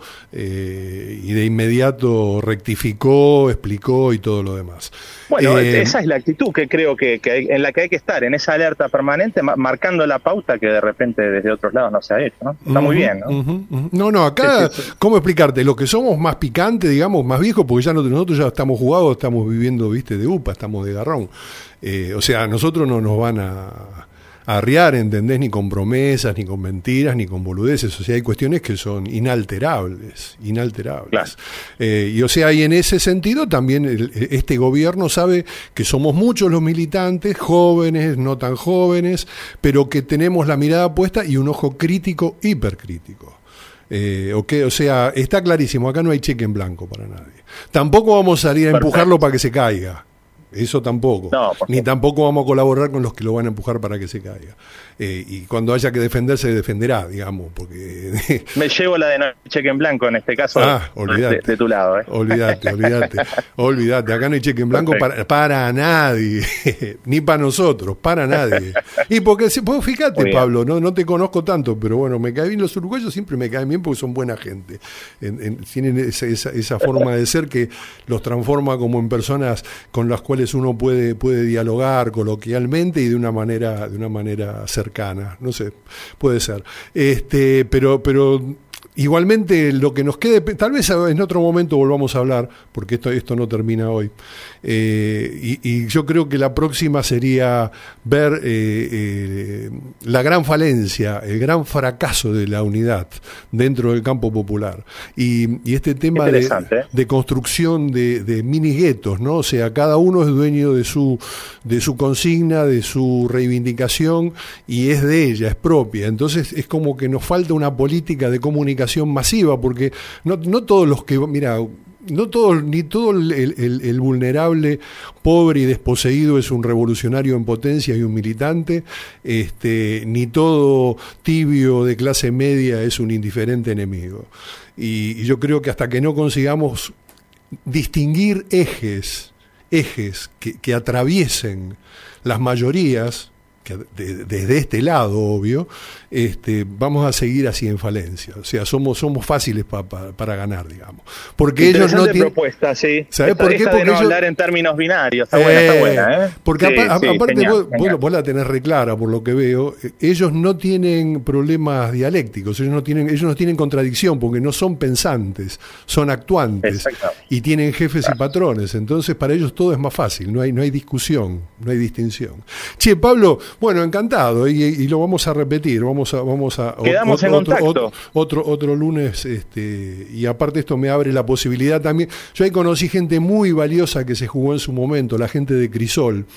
eh, y de inmediato rectificó, explicó y todo lo demás.
Bueno,
eh,
esa es la actitud que creo que, que hay, en la que hay que estar, en esa alerta permanente, ma- marcando la pauta que de repente desde otros lados no se ha hecho, ¿no? Está uh-huh, muy bien, ¿no?
Uh-huh, uh-huh. No, no, acá, sí, sí, sí. ¿Cómo explicarte? Los que somos más picantes, digamos, más viejos, porque ya no, nosotros ya estamos jugados, estamos viviendo, viste, de upa, estamos de garrón. Eh, o sea, nosotros no nos van a... arriar, ¿entendés? Ni con promesas, ni con mentiras, ni con boludeces. O sea, hay cuestiones que son inalterables, inalterables.
Claro.
Eh, y o sea, y en ese sentido también el, este gobierno sabe que somos muchos los militantes, jóvenes, no tan jóvenes, pero que tenemos la mirada puesta y un ojo crítico, hipercrítico. Eh, okay, o sea, está clarísimo, acá no hay cheque en blanco para nadie. Tampoco vamos a salir a
Perfecto.
empujarlo para que se caiga. Eso tampoco.
No,
ni tampoco vamos a colaborar con los que lo van a empujar para que se caiga. Eh, y cuando haya que defenderse, defenderá, digamos, porque...
Me llevo la de no cheque en blanco en este caso,
ah, olvidate,
de, de tu lado. ¿eh?
Olvídate, olvídate, olvídate. Acá no hay cheque en blanco para, para nadie, ni para nosotros, para nadie. Y porque, pues fíjate, Pablo, no, no te conozco tanto, pero bueno, me caen bien los uruguayos, siempre me caen bien porque son buena gente. En, en, tienen esa, esa, esa forma de ser que los transforma como en personas con las cuales uno puede, puede dialogar coloquialmente y de una manera, de una manera cercana, no sé, puede ser. Este, pero, pero igualmente lo que nos quede, tal vez en otro momento volvamos a hablar, porque esto, esto no termina hoy. Eh, y, y yo creo que la próxima sería ver eh, eh, la gran falencia, el gran fracaso de la unidad dentro del campo popular. Y, y este tema de, de construcción de, de mini guetos, ¿no? O sea, cada uno es dueño de su, de su consigna, de su reivindicación, y es de ella, es propia. Entonces es como que nos falta una política de comunicación masiva, porque no, no todos los que, mira, no todo, ni todo el, el, el vulnerable, pobre y desposeído es un revolucionario en potencia y un militante, este, ni todo tibio de clase media es un indiferente enemigo. Y, y yo creo que hasta que no consigamos distinguir ejes, ejes que, que atraviesen las mayorías, que de, desde este lado, obvio, este, vamos a seguir así en falencia. O sea, somos somos fáciles pa, pa, para ganar, digamos. Porque ellos no tienen
propuesta, sí.
¿Sabés
esta,
por qué?
Esta
Porque
de no
ellos...
hablar en términos binarios. Está
eh,
buena, está buena, ¿eh?
Porque
sí,
apa,
sí,
aparte
genial,
vos,
genial.
Vos, vos la tenés reclara, por lo que veo, ellos no tienen problemas dialécticos, ellos no tienen, ellos no tienen contradicción, porque no son pensantes, son actuantes y tienen jefes y patrones. Entonces para ellos todo es más fácil, no hay, no hay discusión, no hay distinción. Che, Pablo, bueno, encantado. Y, y lo vamos a repetir, vamos a, vamos a
quedamos
otro,
en contacto.
Otro, otro, otro lunes, este, y aparte esto me abre la posibilidad también. Yo ahí conocí gente muy valiosa que se jugó en su momento, la gente de Crisol.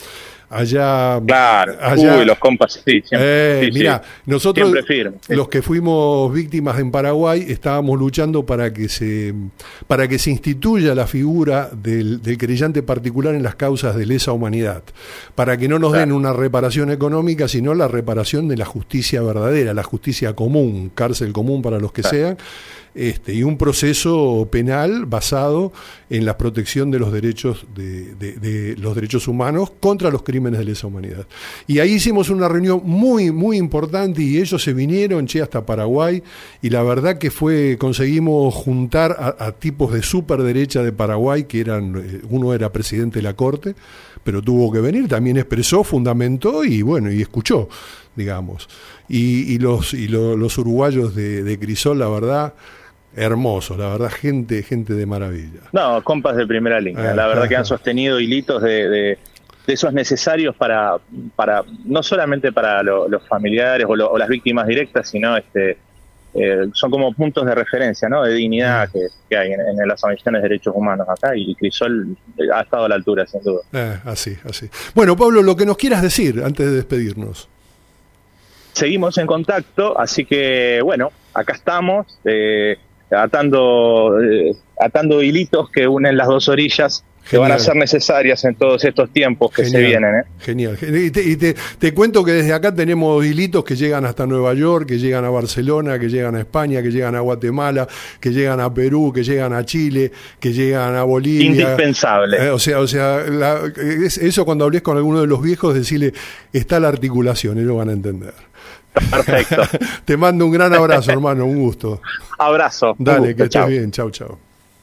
Allá,
claro,
allá,
uy, los compas, sí, siempre,
eh,
sí,
mirá,
sí,
nosotros,
firme, sí.
Los que fuimos víctimas en Paraguay, estábamos luchando para que se, para que se instituya la figura del, del querellante particular en las causas de lesa humanidad, para que no nos claro. den una reparación económica, sino la reparación de la justicia verdadera, la justicia común, cárcel común para los que claro. sean. Este, y un proceso penal basado en la protección de los derechos de, de, de los derechos humanos contra los crímenes de lesa humanidad. Y ahí hicimos una reunión muy, muy importante y ellos se vinieron, che, hasta Paraguay, y la verdad que fue, conseguimos juntar a, a tipos de superderecha de Paraguay, que eran, uno era presidente de la Corte, pero tuvo que venir, también expresó, fundamentó y bueno, y escuchó, digamos. Y, y los, y lo, los uruguayos de, de Crisol, la verdad, hermosos, la verdad, gente gente de maravilla.
No, compas de primera línea, ah, la verdad ah, que han sostenido hilitos de, de, de esos necesarios para, para no solamente para lo, los familiares o, lo, o las víctimas directas, sino este eh, son como puntos de referencia, ¿no? De dignidad que, que hay en, en las organizaciones de derechos humanos acá, y Crisol ha estado a la altura, sin duda.
Eh, así, así. Bueno, Pablo, lo que nos quieras decir antes de despedirnos.
Seguimos en contacto, así que, bueno, acá estamos, eh, atando, eh, atando hilitos que unen las dos orillas, que Genial. Van a ser necesarias en todos estos tiempos que Genial. Se vienen. ¿eh?
Genial. Y, te, y te, te cuento que desde acá tenemos hilitos que llegan hasta Nueva York, que llegan a Barcelona, que llegan a España, que llegan a Guatemala, que llegan a Perú, que llegan a Chile, que llegan a Bolivia.
Indispensable.
Eh, o sea, o sea la, es, eso cuando hables con alguno de los viejos, decirle, está la articulación, ellos van a entender.
Perfecto.
Te mando un gran abrazo, hermano, un gusto.
Abrazo.
Dale,
gusto,
que estés
chau.
bien. Chau, chau.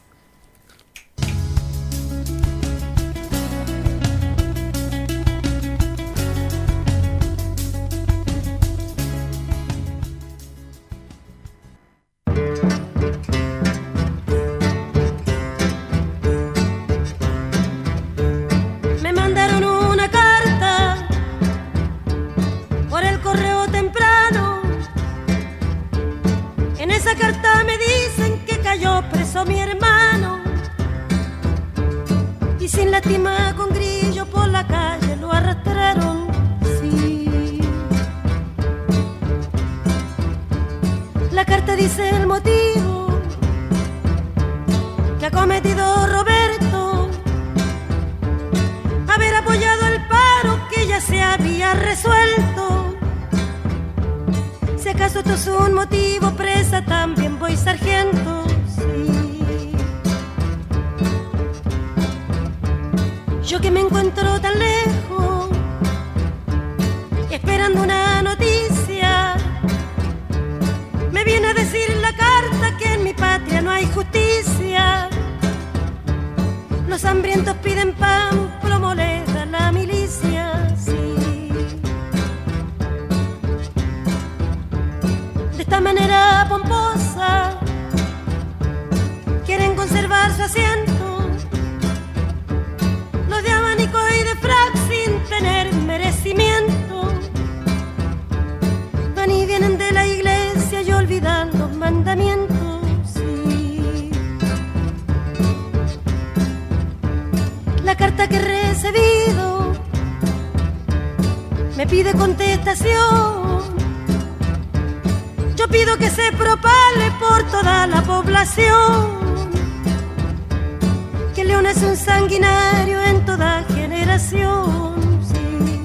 Mi hermano, y sin lástima con grillo por la calle lo arrastraron, sí. La carta dice el motivo que ha cometido Roberto, haber apoyado el paro que ya se había resuelto. Si acaso esto es un motivo, presa también voy, sargento. Yo que me encuentro tan lejos, esperando una noticia, me viene a decir la carta que en mi patria no hay justicia. Los hambrientos piden pan, plomo les da la milicia, sí. De esta manera pomposa quieren conservar su asiento, de abanico y de frac sin tener merecimiento. Van y vienen de la iglesia y olvidan los mandamientos, sí. La carta que he recibido me pide contestación. Yo pido que se propague por toda la población, que León es un sanguinario en toda generación, sí.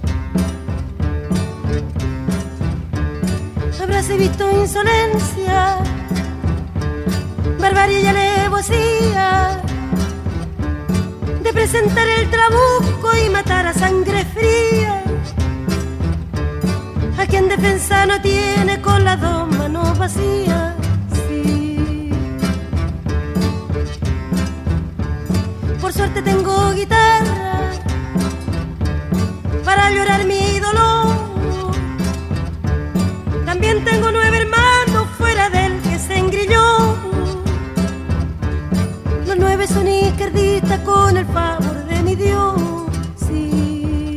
Habráse visto insolencia, barbarie y alevosía, de presentar el trabuco y matar a sangre fría a quien defensa no tiene con las dos manos vacías. Por suerte tengo guitarra para llorar mi dolor. También tengo nueve hermanos fuera del que se engrilló. Los nueve son izquierdistas con el favor de mi Dios, sí.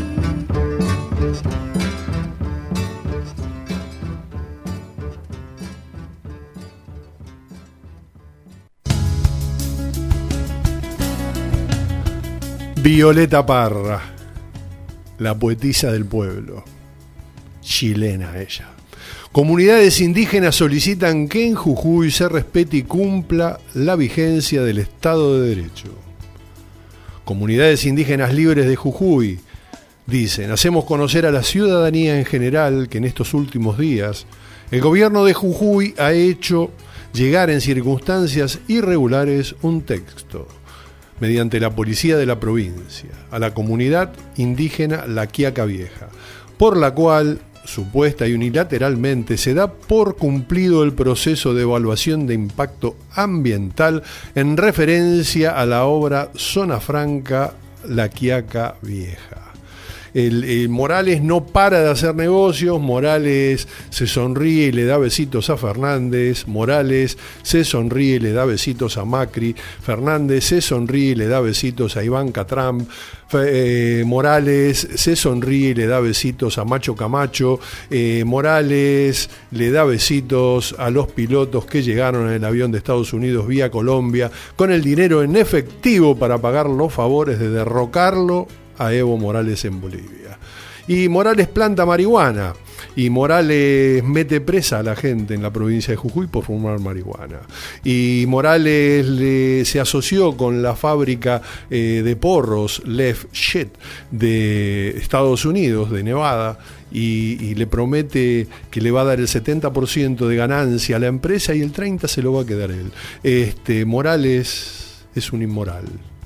Violeta Parra, la poetisa del pueblo, chilena ella. Comunidades indígenas solicitan que en Jujuy se respete y cumpla la vigencia del Estado de Derecho. Comunidades indígenas libres de Jujuy dicen: hacemos conocer a la ciudadanía en general que en estos últimos días el gobierno de Jujuy ha hecho llegar en circunstancias irregulares un texto mediante la policía de la provincia a la comunidad indígena La Quiaca Vieja, por la cual supuesta y unilateralmente se da por cumplido el proceso de evaluación de impacto ambiental en referencia a la obra Zona Franca La Quiaca Vieja. El, el Morales no para de hacer negocios, Morales se sonríe y le da besitos a Fernández, Morales se sonríe y le da besitos a Macri, Fernández se sonríe y le da besitos a Ivanka Trump, eh, Morales se sonríe y le da besitos a Macho Camacho, eh, Morales le da besitos a los pilotos que llegaron en el avión de Estados Unidos vía Colombia con el dinero en efectivo para pagar los favores de derrocarlo a Evo Morales en Bolivia. Y Morales planta marihuana, y Morales mete presa a la gente en la provincia de Jujuy por fumar marihuana. Y Morales le, se asoció con la fábrica eh, de porros Left Shit de Estados Unidos, de Nevada, y, y le promete que le va a dar el setenta por ciento de ganancia a la empresa y el treinta por ciento se lo va a quedar él. Este, Morales es un inmoral.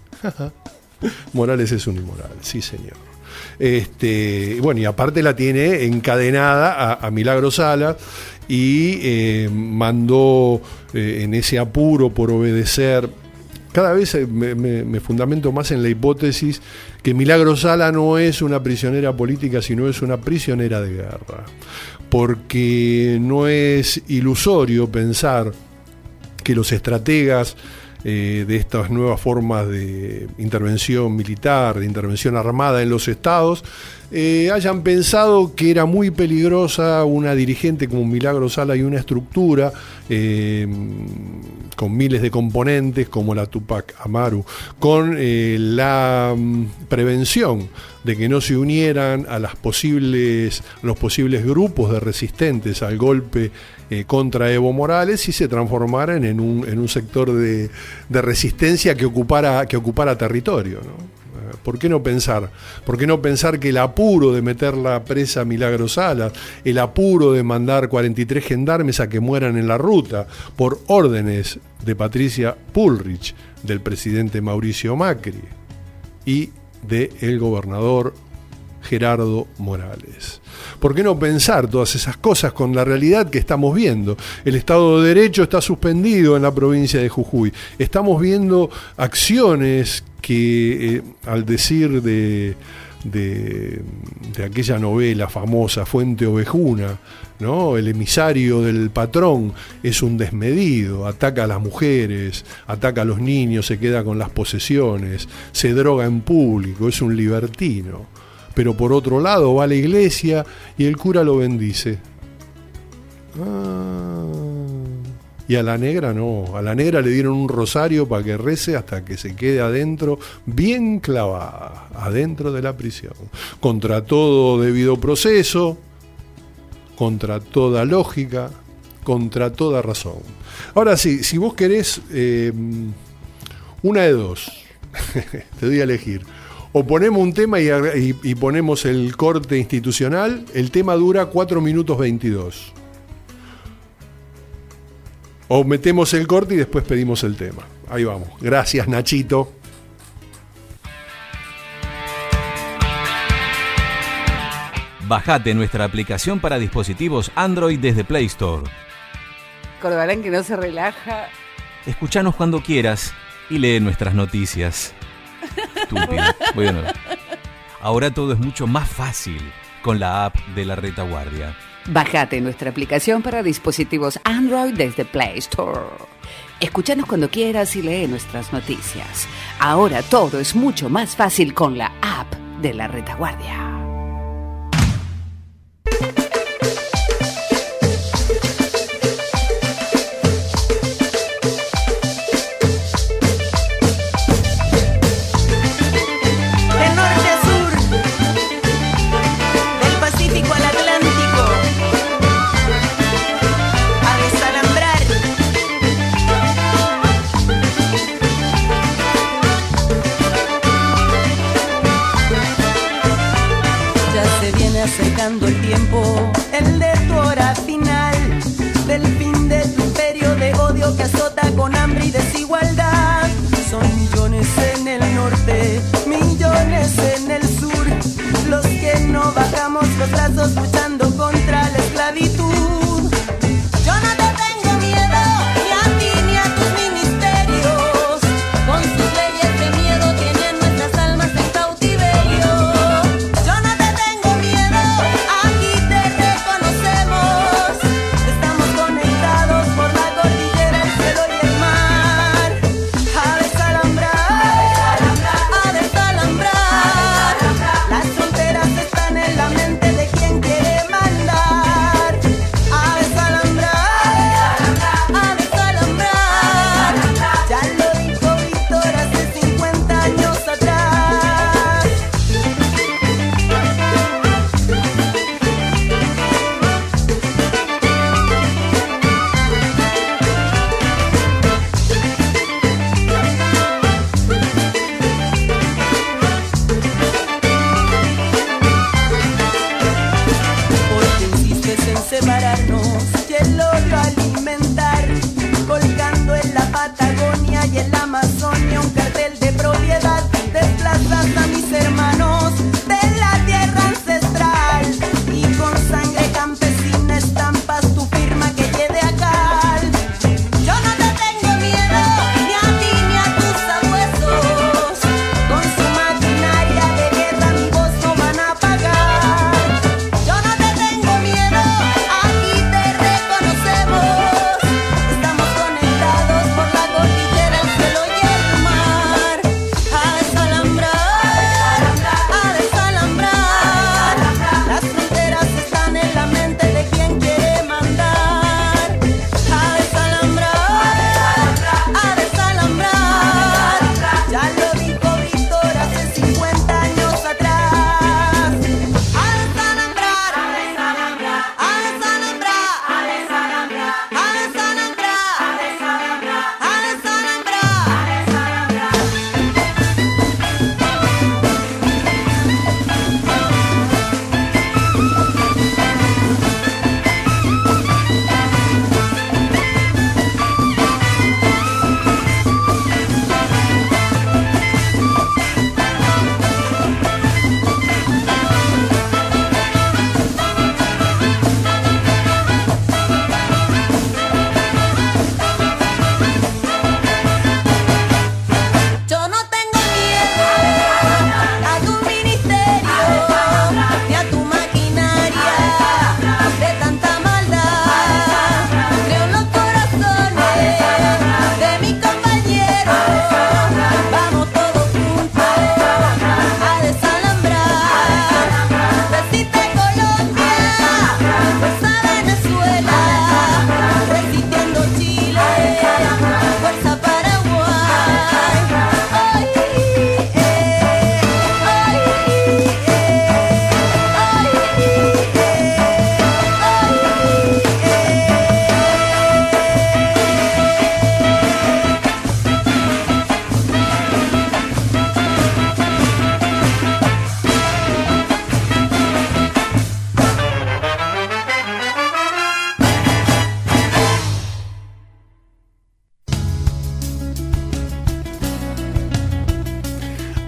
Morales es un inmoral, sí señor. Este, bueno, y aparte la tiene encadenada a, a Milagro Sala y eh, mandó eh, en ese apuro por obedecer. Cada vez me, me, me fundamento más en la hipótesis que Milagro Sala no es una prisionera política, sino es una prisionera de guerra. Porque no es ilusorio pensar que los estrategas Eh, de estas nuevas formas de intervención militar, de intervención armada en los estados, eh, hayan pensado que era muy peligrosa una dirigente como Milagro Sala y una estructura eh, con miles de componentes como la Tupac Amaru, con eh, la um, prevención de que no se unieran a las posibles, los posibles grupos de resistentes al golpe eh, contra Evo Morales y se transformaran en un, en un sector de, de resistencia que ocupara, que ocupara territorio, ¿no? ¿Por qué no pensar? ¿Por qué no pensar que el apuro de meterla presa a Milagro Sala, el apuro de mandar cuarenta y tres gendarmes a que mueran en la ruta por órdenes de Patricia Bullrich, del presidente Mauricio Macri y del gobernador Gerardo Morales? ¿Por qué no pensar todas esas cosas con la realidad que estamos viendo? El Estado de Derecho está suspendido en la provincia de Jujuy. Estamos viendo acciones que, eh, al decir de, de, de aquella novela famosa, Fuente Ovejuna, ¿no? El emisario del patrón es un desmedido, ataca a las mujeres, ataca a los niños, se queda con las posesiones, se droga en público, es un libertino. Pero por otro lado va a la iglesia y el cura lo bendice. Ah. Y a la negra no, a la negra le dieron un rosario para que rece hasta que se quede adentro, bien clavada, adentro de la prisión. Contra todo debido proceso, contra toda lógica, contra toda razón. Ahora sí, si vos querés eh, una de dos, te doy a elegir. O ponemos un tema y, y, y ponemos el corte institucional. El tema dura cuatro minutos veintidós. O metemos el corte y después pedimos el tema. Ahí vamos. Gracias, Nachito.
Bajate nuestra aplicación para dispositivos Android desde Play Store.
Cordarán que no se relaja.
Escuchanos cuando quieras y lee nuestras noticias. Estúpido. Bueno, ahora todo es mucho más fácil con la app de La Retaguardia.
Bájate nuestra aplicación para dispositivos Android desde Play Store. Escúchanos cuando quieras y lee nuestras noticias. Ahora todo es mucho más fácil con la app de La Retaguardia.
Acercando el tiempo, el de tu hora final, del fin de tu imperio de odio que azota con hambre y desigualdad. Son millones en el norte, millones en el sur, los que no bajamos los brazos luchando contra la esclavitud. Yo no te tengo miedo, ni a ti ni a tus ministerios, con sus leyes de miedo tienen nuestras almas en cautiverio. Yo no te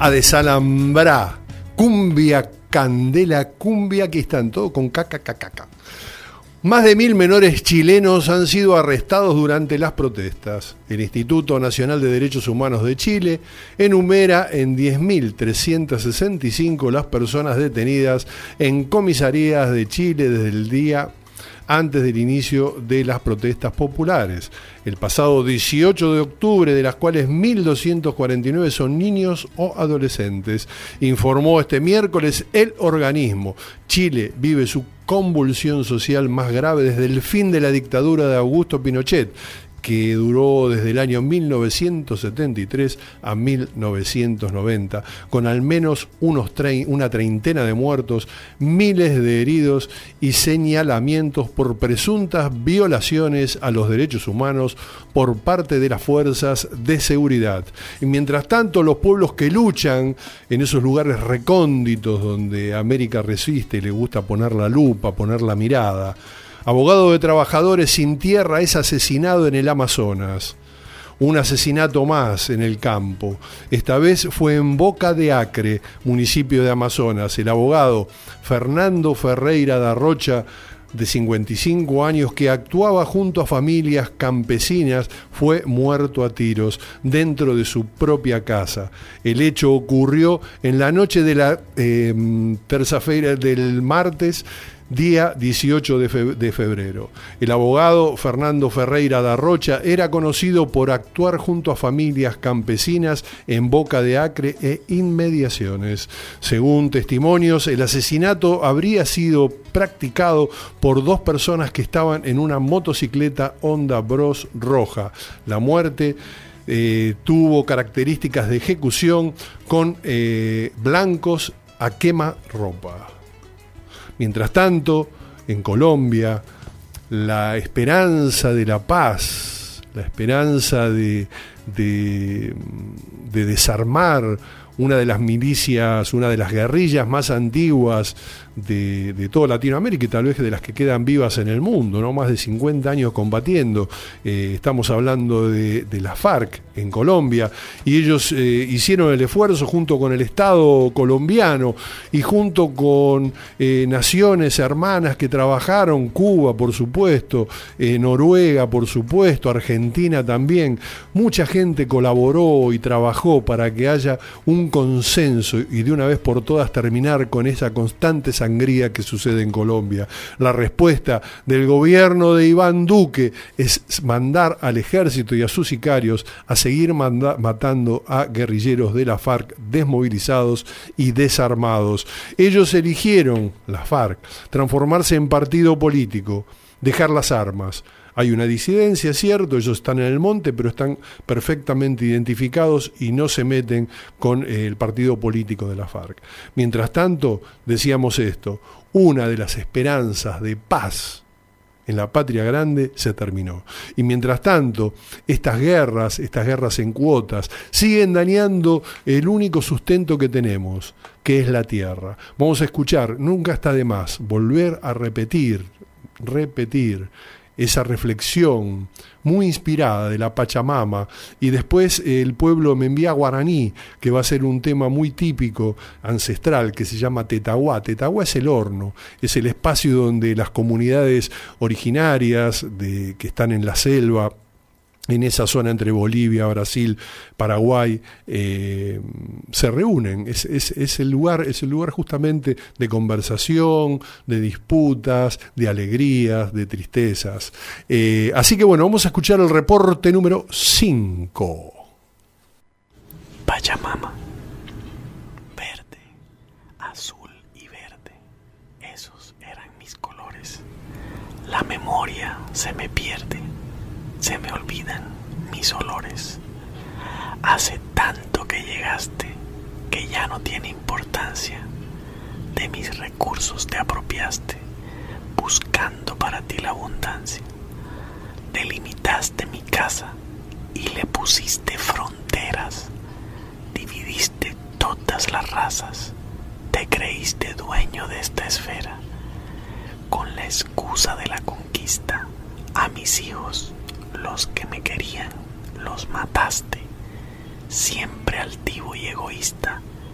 a desalambrar. Cumbia, candela, cumbia, aquí están, todo con caca, caca, caca. Más de mil menores chilenos han sido arrestados durante las protestas. El Instituto Nacional de Derechos Humanos de Chile enumera en diez mil trescientas sesenta y cinco las personas detenidas en comisarías de Chile desde el día antes del inicio de las protestas populares. El pasado dieciocho de octubre, de las cuales mil doscientos cuarenta y nueve son niños o adolescentes, informó este miércoles el organismo. Chile vive su convulsión social más grave desde el fin de la dictadura de Augusto Pinochet, que duró desde el año mil novecientos setenta y tres a mil novecientos noventa, con al menos unos tre- una treintena de muertos, miles de heridos y señalamientos por presuntas violaciones a los derechos humanos por parte de las fuerzas de seguridad. Y mientras tanto, los pueblos que luchan en esos lugares recónditos donde América resiste y le gusta poner la lupa, poner la mirada. Abogado de trabajadores sin tierra es asesinado en el Amazonas. Un asesinato más en el campo. Esta vez fue en Boca de Acre, municipio de Amazonas. El abogado Fernando Ferreira da Rocha, de cincuenta y cinco años, que actuaba junto a familias campesinas, fue muerto a tiros dentro de su propia casa. El hecho ocurrió en la noche de la eh, terça-feira del martes, día dieciocho de febrero. El abogado Fernando Ferreira da Rocha era conocido por actuar junto a familias campesinas en Boca de Acre e inmediaciones. Según testimonios, el asesinato habría sido practicado por dos personas que estaban en una motocicleta Honda Bros roja. La muerte eh, tuvo características de ejecución con eh, blancos a quemarropa. Mientras tanto, en Colombia, la esperanza de la paz, la esperanza de, de, de desarmar una de las milicias, una de las guerrillas más antiguas de, de toda Latinoamérica y tal vez de las que quedan vivas en el mundo, ¿no? Más de cincuenta años combatiendo. Eh, estamos hablando de, de la FARC en Colombia, y ellos eh, hicieron el esfuerzo junto con el Estado colombiano y junto con eh, naciones hermanas que trabajaron, Cuba por supuesto, eh, Noruega por supuesto, Argentina también. Mucha gente colaboró y trabajó para que haya un consenso y de una vez por todas terminar con esa constante sangría que sucede en Colombia. La respuesta del gobierno de Iván Duque es mandar al ejército y a sus sicarios a seguir manda- matando a guerrilleros de la FARC desmovilizados y desarmados. Ellos eligieron, la FARC, transformarse en partido político, dejar las armas. Hay una disidencia, es cierto, ellos están en el monte, pero están perfectamente identificados y no se meten con eh, el partido político de la FARC. Mientras tanto, decíamos esto, una de las esperanzas de paz en la patria grande se terminó. Y mientras tanto, estas guerras, estas guerras en cuotas, siguen dañando el único sustento que tenemos, que es la tierra. Vamos a escuchar, nunca está de más, volver a repetir, repetir, esa reflexión muy inspirada de la Pachamama, y después el pueblo Membía Guaraní, que va a ser un tema muy típico, ancestral, que se llama Tetaguá. Tetaguá es el horno, es el espacio donde las comunidades originarias de, que están en la selva, en esa zona entre Bolivia, Brasil, Paraguay, eh, se reúnen. Es, es, es el lugar, es el lugar justamente de conversación, de disputas, de alegrías, de tristezas. Eh, así que bueno, vamos a escuchar el reporte número cinco.
Pachamama. Verde, azul y verde. Esos eran mis colores. La memoria se me pierde. Se me olvidan mis olores. Hace tanto que llegaste que ya no tiene importancia. De mis recursos te apropiaste, buscando para ti la abundancia. Delimitaste mi casa y le pusiste fronteras. Dividiste todas las razas. Te creíste dueño de esta esfera. Con la excusa de la conquista, a mis hijos, los que me querían, los mataste. Siempre altivo y egoísta,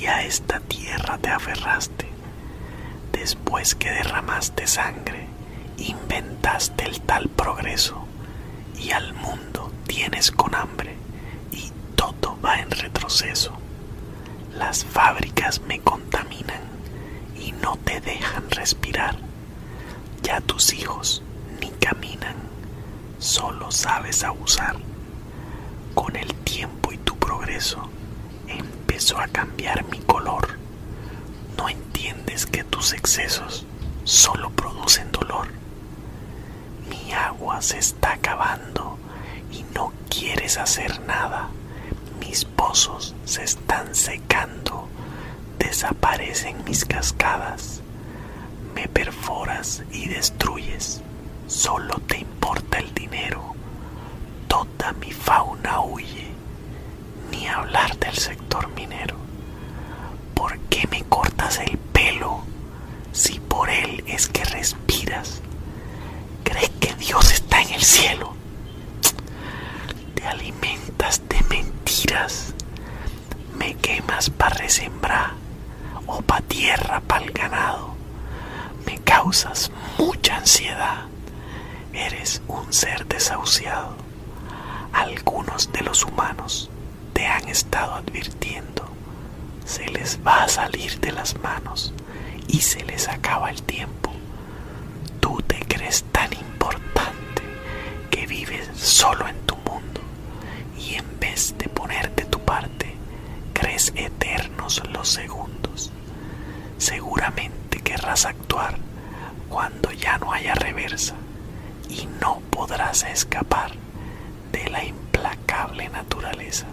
y a esta tierra te aferraste. Después que derramaste sangre, inventaste el tal progreso y al mundo tienes con hambre y todo va en retroceso. Las fábricas me contaminan y no te dejan respirar. Ya tus hijos ni caminan, solo sabes abusar. Con el tiempo y tu progreso empezó a cambiar mi color. No entiendes que tus excesos solo producen dolor. Mi agua se está acabando y no quieres hacer nada. Mis pozos se están secando, desaparecen mis cascadas. Me perforas y destruyes, solo te importa el dinero. Toda mi fauna huye, ni hablar del sector minero. ¿Por qué me cortas el pelo si por él es que respiras? ¿Crees que Dios está en el cielo? Te alimentas de mentiras. Me quemas para resembrar o pa' tierra para el ganado. Me causas mucha ansiedad. Eres un ser desahuciado. Algunos de los humanos te han estado advirtiendo. Se les va a salir de las manos y se les acaba el tiempo. Tú te crees tan importante que vives solo en tu mundo y en vez de ponerte tu parte, crees eternos los segundos. Seguramente querrás actuar cuando ya no haya reversa y no podrás escapar de la implacable naturaleza.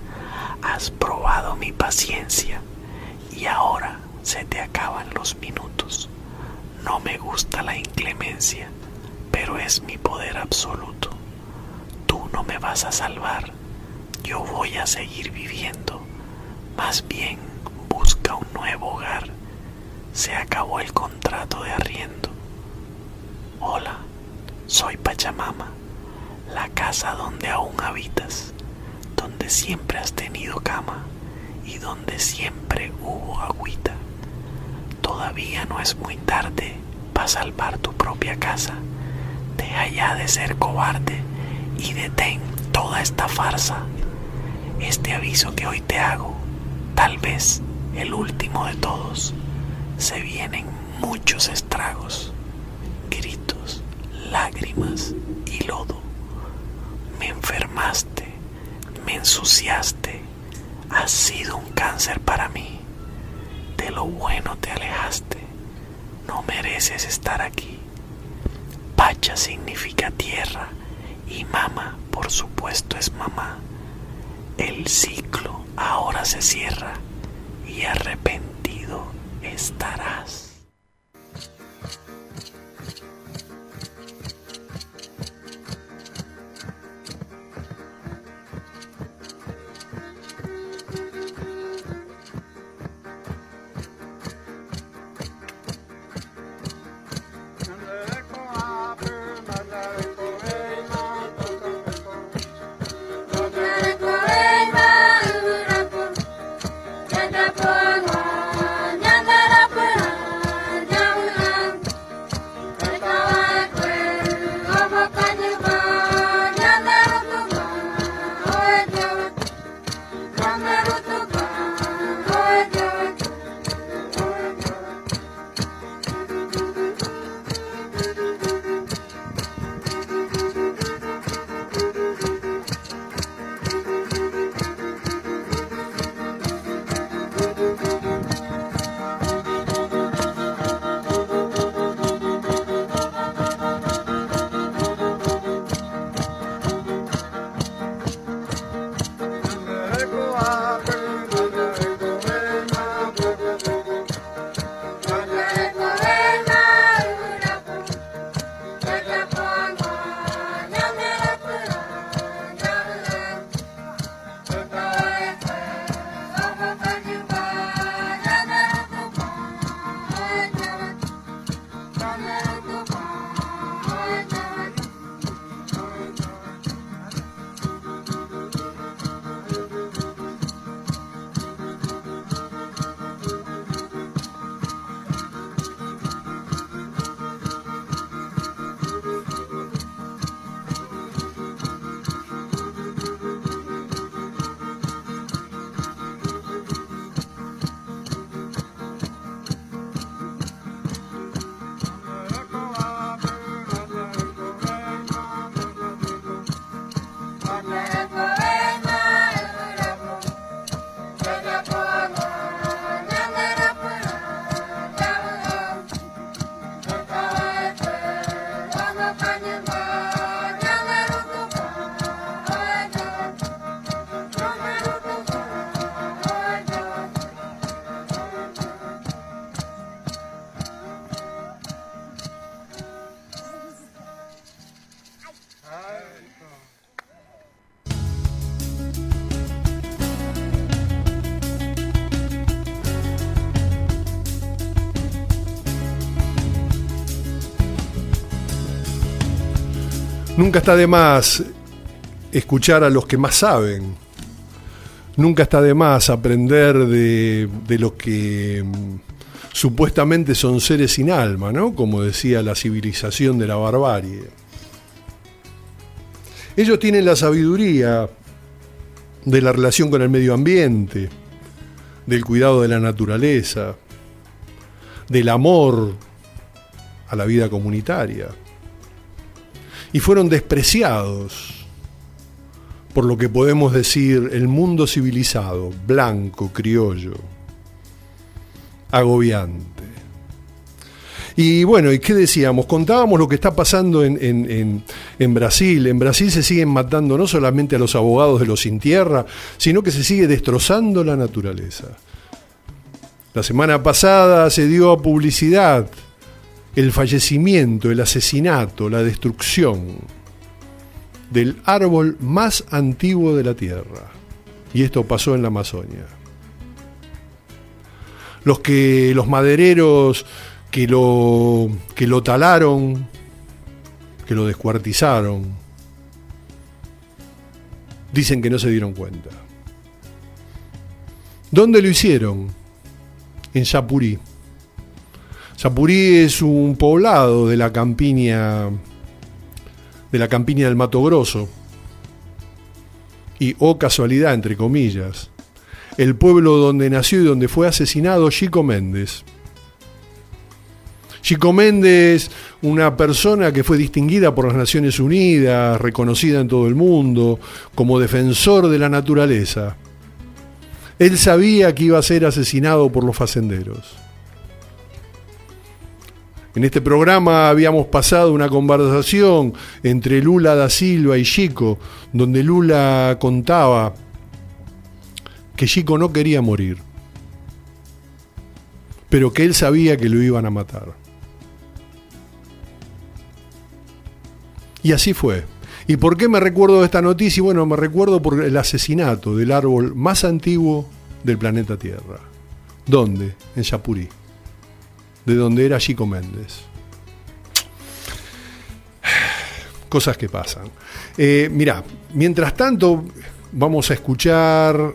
Has probado mi paciencia y ahora se te acaban los minutos. No me gusta la inclemencia, pero es mi poder absoluto. Tú no me vas a salvar, yo voy a seguir viviendo. Más bien, busca un nuevo hogar. Se acabó el contrato de arriendo. Hola, soy Pachamama, la casa donde aún habitas, donde siempre has tenido cama y donde siempre hubo agüita. Todavía no es muy tarde para salvar tu propia casa. Deja ya de ser cobarde y detén toda esta farsa. Este aviso que hoy te hago, tal vez el último de todos. Se vienen muchos estragos, gritos, lágrimas y lodo. Me enfermaste, me ensuciaste, has sido un cáncer para mí. De lo bueno te alejaste, no mereces estar aquí. Pacha significa tierra y mama, por supuesto, es mamá. El ciclo ahora se cierra y arrepentido estarás.
Nyandara
Nunca está de más escuchar a los que más saben. Nunca está de más aprender de, de los que mm, supuestamente son seres sin alma, ¿no? Como decía la civilización de la barbarie. Ellos tienen la sabiduría de la relación con el medio ambiente, del cuidado de la naturaleza, del amor a la vida comunitaria. Y fueron despreciados por lo que podemos decir el mundo civilizado, blanco, criollo, agobiante. Y bueno, ¿y qué decíamos? Contábamos lo que está pasando en, en, en, en Brasil. En Brasil se siguen matando no solamente a los abogados de los sin tierra, sino que se sigue destrozando la naturaleza. La semana pasada se dio a publicidad el fallecimiento, el asesinato, la destrucción del árbol más antiguo de la Tierra. Y esto pasó en la Amazonia. Los que los madereros que lo que lo talaron, que lo descuartizaron, dicen que no se dieron cuenta. ¿Dónde lo hicieron? En Chapurí. Chapurí es un poblado de la campiña de la campiña del Mato Grosso. Y, oh casualidad, entre comillas, el pueblo donde nació y donde fue asesinado Chico Mendes. Chico Mendes, una persona que fue distinguida por las Naciones Unidas, reconocida en todo el mundo, como defensor de la naturaleza. Él sabía que iba a ser asesinado por los facenderos. En este programa habíamos pasado una conversación entre Lula da Silva y Chico, donde Lula contaba que Chico no quería morir, pero que él sabía que lo iban a matar. Y así fue. ¿Y por qué me recuerdo de esta noticia? Bueno, me recuerdo por el asesinato del árbol más antiguo del planeta Tierra. ¿Dónde? En Chapurí, de donde era Chico Mendes. Cosas que pasan. Eh, mirá, mientras tanto vamos a escuchar,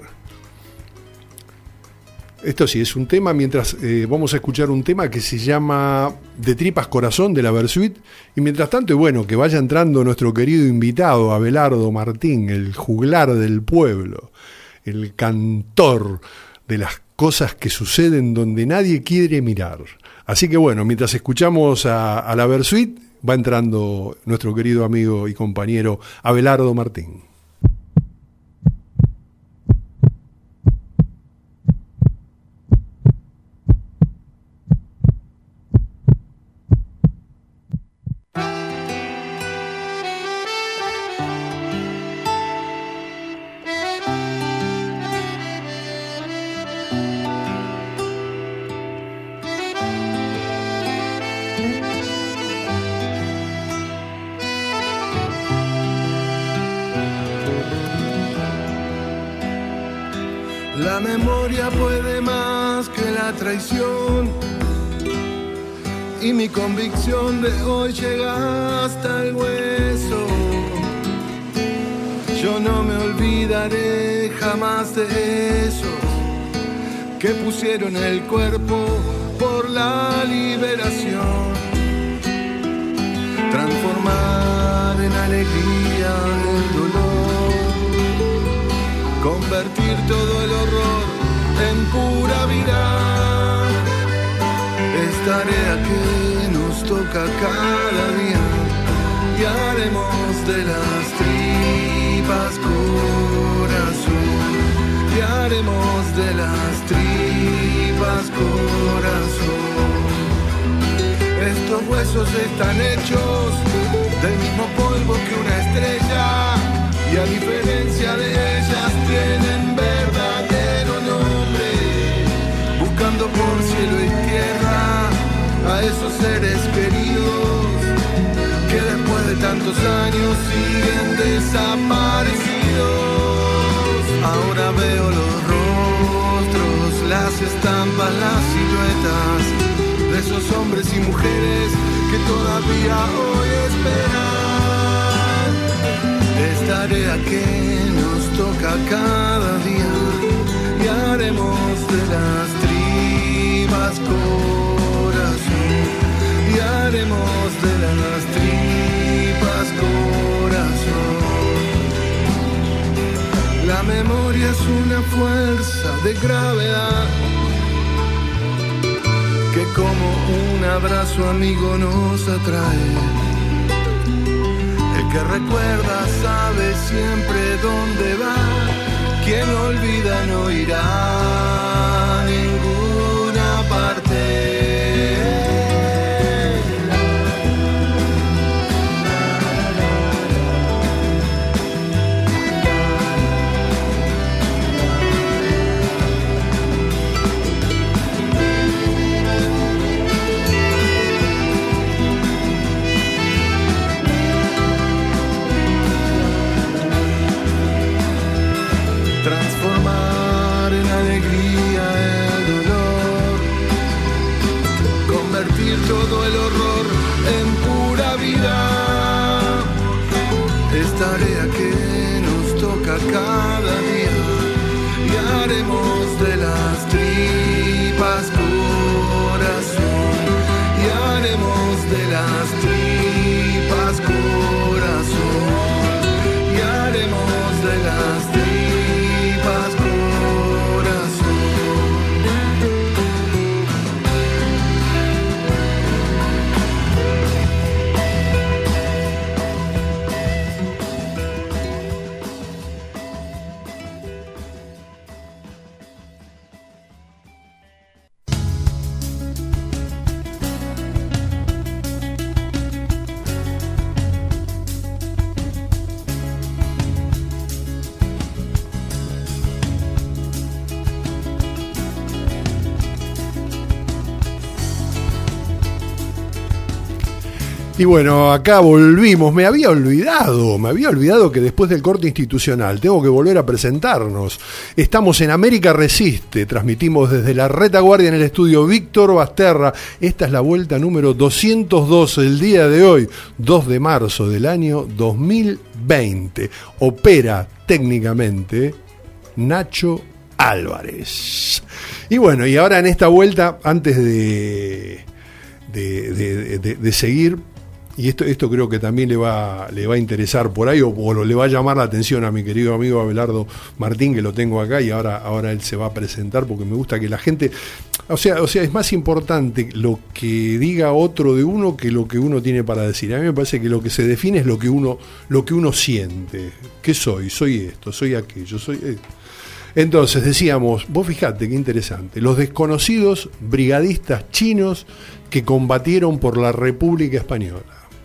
esto sí es un tema, mientras eh, vamos a escuchar un tema que se llama De Tripas Corazón, de la Versuit, y mientras tanto, y bueno, que vaya entrando nuestro querido invitado, Abelardo Martín, el juglar del pueblo, el cantor de las cosas que suceden donde nadie quiere mirar. Así que bueno, mientras escuchamos a, a la Versuit, va entrando nuestro querido amigo y compañero Abelardo Martín.
La memoria puede más que la traición, y mi convicción de hoy llega hasta el hueso. Yo no me olvidaré jamás de esos que pusieron el cuerpo por la liberación. Transformar en alegría el dolor, convertir todo el horror en pura vida. Es tarea que nos toca cada día, y haremos de las tripas corazón, y haremos de las tripas corazón. Estos huesos están hechos del mismo polvo que una estrella, y a diferencia de ellas tienen verdadero nombre, buscando por cielo y tierra a esos seres queridos que después de tantos años siguen desaparecidos. Ahora veo los rostros, las estampas, las siluetas de esos esos hombres y mujeres que todavía hoy esperan. Es tarea que nos toca cada día y haremos de las tripas corazón, y haremos de las tripas corazón. La memoria es una fuerza de gravedad que como un abrazo amigo nos atrae. El que recuerda sabe siempre dónde va, quien olvida no irá a ninguna parte. Transformar en alegría el dolor, convertir todo el horror en pura vida. Es tarea que nos toca cada día y haremos de las tripas corazón, y haremos de las tripas corazón, y haremos de las tripas
Y bueno, acá volvimos. Me había olvidado, me había olvidado que después del corte institucional tengo que volver a presentarnos. Estamos en América Resiste, transmitimos desde la retaguardia en el estudio Víctor Basterra. Esta es la vuelta número doscientos dos, el día de hoy, dos de marzo del año dos mil veinte. Opera técnicamente Nacho Álvarez. Y bueno, y ahora en esta vuelta, antes de, de, de, de, de seguir, y esto, esto creo que también le va, le va a interesar por ahí, o, o le va a llamar la atención a mi querido amigo Abelardo Martín, que lo tengo acá, y ahora, ahora él se va a presentar, porque me gusta que la gente, o sea, o sea, es más importante lo que diga otro de uno que lo que uno tiene para decir. A mí me parece que lo que se define es lo que uno, lo que uno siente. ¿Qué soy? Soy esto, soy aquello, soy esto. Entonces decíamos, vos fijate qué interesante, los desconocidos brigadistas chinos que combatieron por la República Española.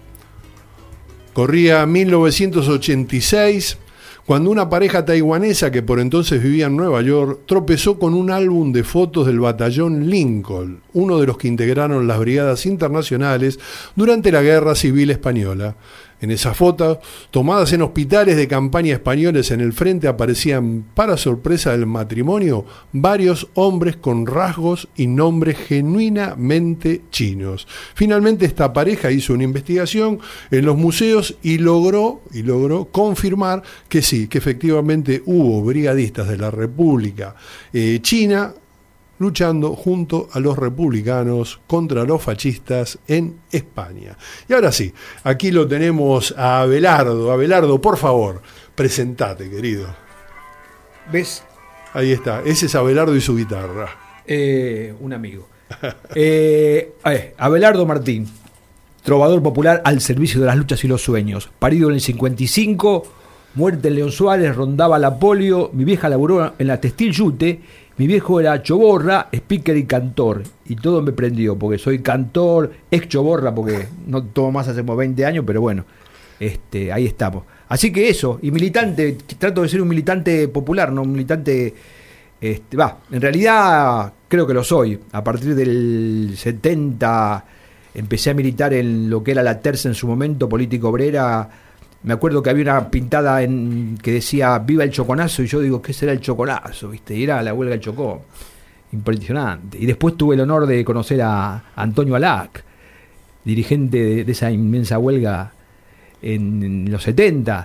Corría mil novecientos ochenta y seis, cuando una pareja taiwanesa que por entonces vivía en Nueva York tropezó con un álbum de fotos del batallón Lincoln, uno de los que integraron las brigadas internacionales durante la Guerra Civil Española. En esas fotos, tomadas en hospitales de campaña españoles en el frente, aparecían, para sorpresa del matrimonio, varios hombres con rasgos y nombres genuinamente chinos. Finalmente esta pareja hizo una investigación en los museos y logró, y logró confirmar que sí, que efectivamente hubo brigadistas de la República eh, China luchando junto a los republicanos contra los fascistas en España. Y ahora sí, aquí lo tenemos a Abelardo. Abelardo, por favor, presentate, querido.
¿Ves?
Ahí está, ese es Abelardo y su guitarra.
Eh, un amigo. eh, eh, Abelardo Martín, trovador popular al servicio de las luchas y los sueños. Parido en el cincuenta y cinco, muerte en León Suárez, rondaba la polio. Mi vieja laburó en la Textil Yute. Mi viejo era choborra, speaker y cantor. Y todo me prendió, porque soy cantor, ex choborra, porque no tomo más hace como veinte años, pero bueno, este, ahí estamos. Así que eso, y militante, trato de ser un militante popular, no un militante, este, va, en realidad creo que lo soy. A partir del setenta empecé a militar en lo que era la Terza en su momento, política obrera. Me acuerdo que había una pintada en que decía "Viva el Choconazo", y yo digo, ¿qué será el Choconazo? ¿Viste? Y era la huelga del Chocó. Impresionante. Y después tuve el honor de conocer a Antonio Alac, dirigente de, de esa inmensa huelga en, en los setenta.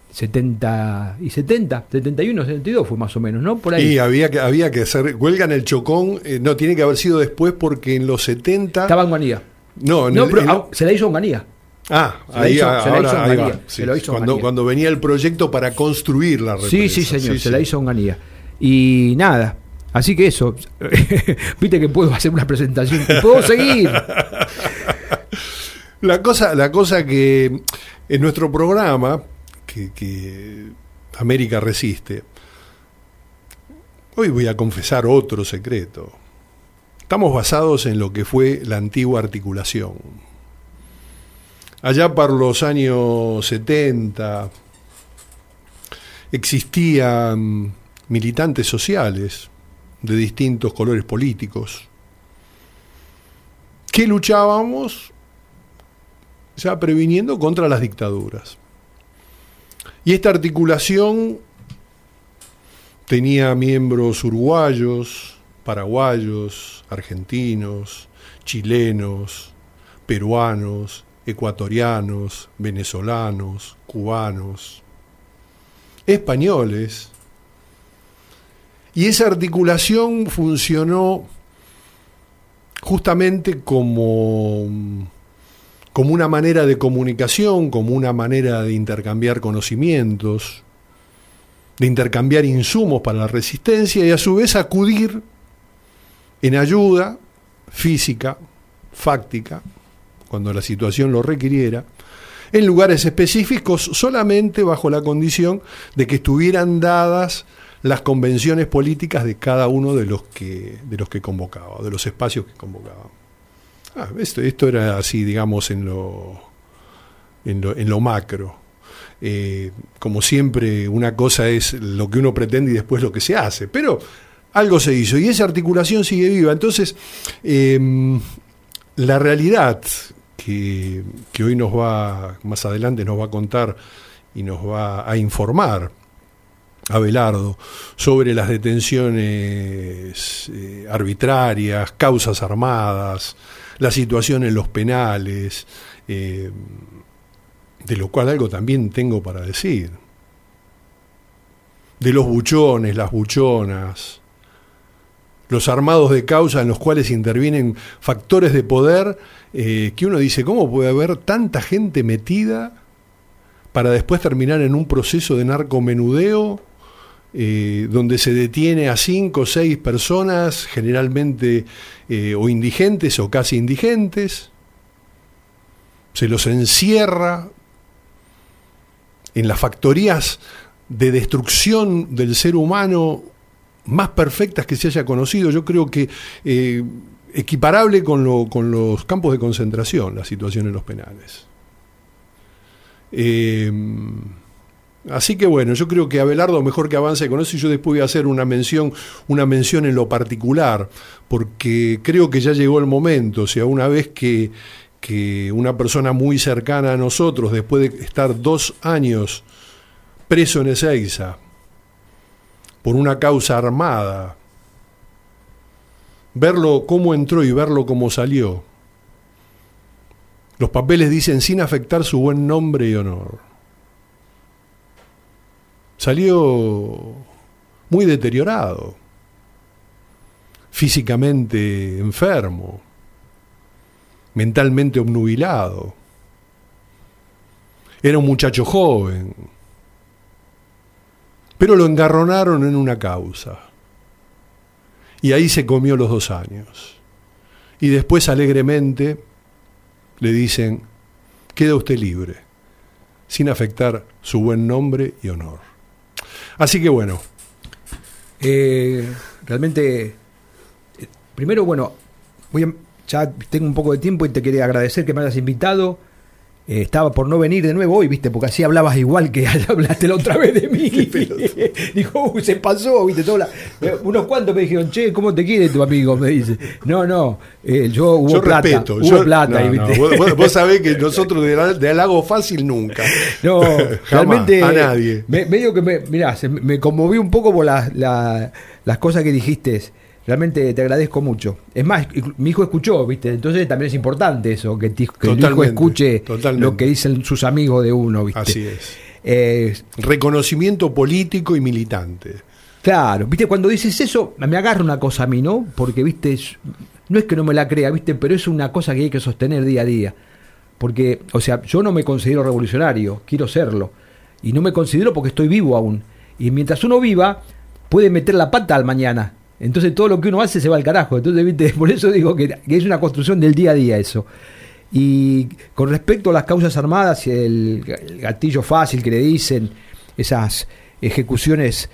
setenta y setenta, setenta y uno, setenta y dos fue más o menos, ¿no? Por ahí.
Y había que, había que hacer huelga en el Chocón, eh, no, tiene que haber sido después porque en los setenta...
Estaba en Onganía.
No, en
no
el,
pero
en,
ah, se la hizo Onganía.
Ah,
se
ahí,
la hizo,
ahora,
se la hizo
ahí
Onganía.
va, sí.
Se lo hizo
cuando,
Onganía.
cuando venía el proyecto para construir la represa.
Sí, sí, señor,
sí,
se
sí.
la hizo Onganía. Y nada, así que eso, viste que puedo hacer una presentación, y puedo seguir.
La cosa, la cosa que en nuestro programa, que, que América Resiste, hoy voy a confesar otro secreto. Estamos basados en lo que fue la antigua articulación. Allá por los años setenta existían militantes sociales de distintos colores políticos que luchábamos ya previniendo contra las dictaduras. Y esta articulación tenía miembros uruguayos, paraguayos, argentinos, chilenos, peruanos, ecuatorianos, venezolanos, cubanos, españoles. Y esa articulación funcionó justamente como, como una manera de comunicación, como una manera de intercambiar conocimientos, de intercambiar insumos para la resistencia y a su vez acudir en ayuda física, fáctica, cuando la situación lo requiriera, en lugares específicos solamente bajo la condición de que estuvieran dadas las convenciones políticas de cada uno de los que, de los que convocaba, de los espacios que convocaba. Ah, esto, esto era así, digamos, en lo, en lo, en lo macro. Eh, como siempre, una cosa es lo que uno pretende y después lo que se hace, pero algo se hizo y esa articulación sigue viva. Entonces, eh, la realidad que, que hoy nos va, más adelante nos va a contar y nos va a informar Abelardo sobre las detenciones eh, arbitrarias, causas armadas, la situación en los penales, eh, de lo cual algo también tengo para decir, de los buchones, las buchonas, los armados de causa en los cuales intervienen factores de poder eh, que uno dice, ¿cómo puede haber tanta gente metida para después terminar en un proceso de narcomenudeo eh, donde se detiene a cinco o seis personas, generalmente eh, o indigentes o casi indigentes, se los encierra en las factorías de destrucción del ser humano más perfectas que se haya conocido? Yo creo que eh, equiparable con, lo, con los campos de concentración, la situación en los penales. Eh, así que bueno, yo creo que Abelardo mejor que avance con eso y yo después voy a hacer una mención, una mención en lo particular, porque creo que ya llegó el momento, o sea, una vez que, que una persona muy cercana a nosotros, después de estar dos años preso en Ezeiza, por una causa armada, verlo cómo entró y verlo cómo salió. Los papeles dicen sin afectar su buen nombre y honor. Salió muy deteriorado, físicamente enfermo, mentalmente obnubilado. Era un muchacho joven, pero lo engarronaron en una causa. Y ahí se comió los dos años. Y después alegremente le dicen, queda usted libre, sin afectar su buen nombre y honor. Así que bueno.
Eh, realmente, eh, primero, bueno, voy a, ya tengo un poco de tiempo y te quería agradecer que me hayas invitado. Eh, estaba por no venir de nuevo hoy, viste, porque así hablabas igual que hablaste la otra vez de mí. Dijo, uy, se pasó, viste, todo la... unos cuantos me dijeron, che, ¿cómo te quiere tu amigo? Me dice, no, no, eh, yo hubo
yo
plata,
respeto,
hubo
yo,
plata.
No,
y, ¿viste?
no, vos, vos sabés que nosotros de, de halago fácil nunca.
No, realmente,
a nadie.
Me, medio que me, mirá, se, me conmoví un poco por la, la, las cosas que dijiste. Realmente te agradezco mucho. Es más, mi hijo escuchó, ¿viste? Entonces también es importante eso, que, que el hijo escuche totalmente lo que dicen sus amigos de uno, ¿viste?
Así es.
Eh,
Reconocimiento político y militante.
Claro, viste, cuando dices eso, me agarra una cosa a mí, ¿no? Porque, viste, es, no es que no me la crea, viste, pero es una cosa que hay que sostener día a día. Porque, o sea, yo no me considero revolucionario, quiero serlo. Y no me considero porque estoy vivo aún. Y mientras uno viva, puede meter la pata al mañana. Entonces todo lo que uno hace se va al carajo. Entonces, viste, por eso digo que, que es una construcción del día a día eso. Y con respecto a las causas armadas, el, el gatillo fácil que le dicen, esas ejecuciones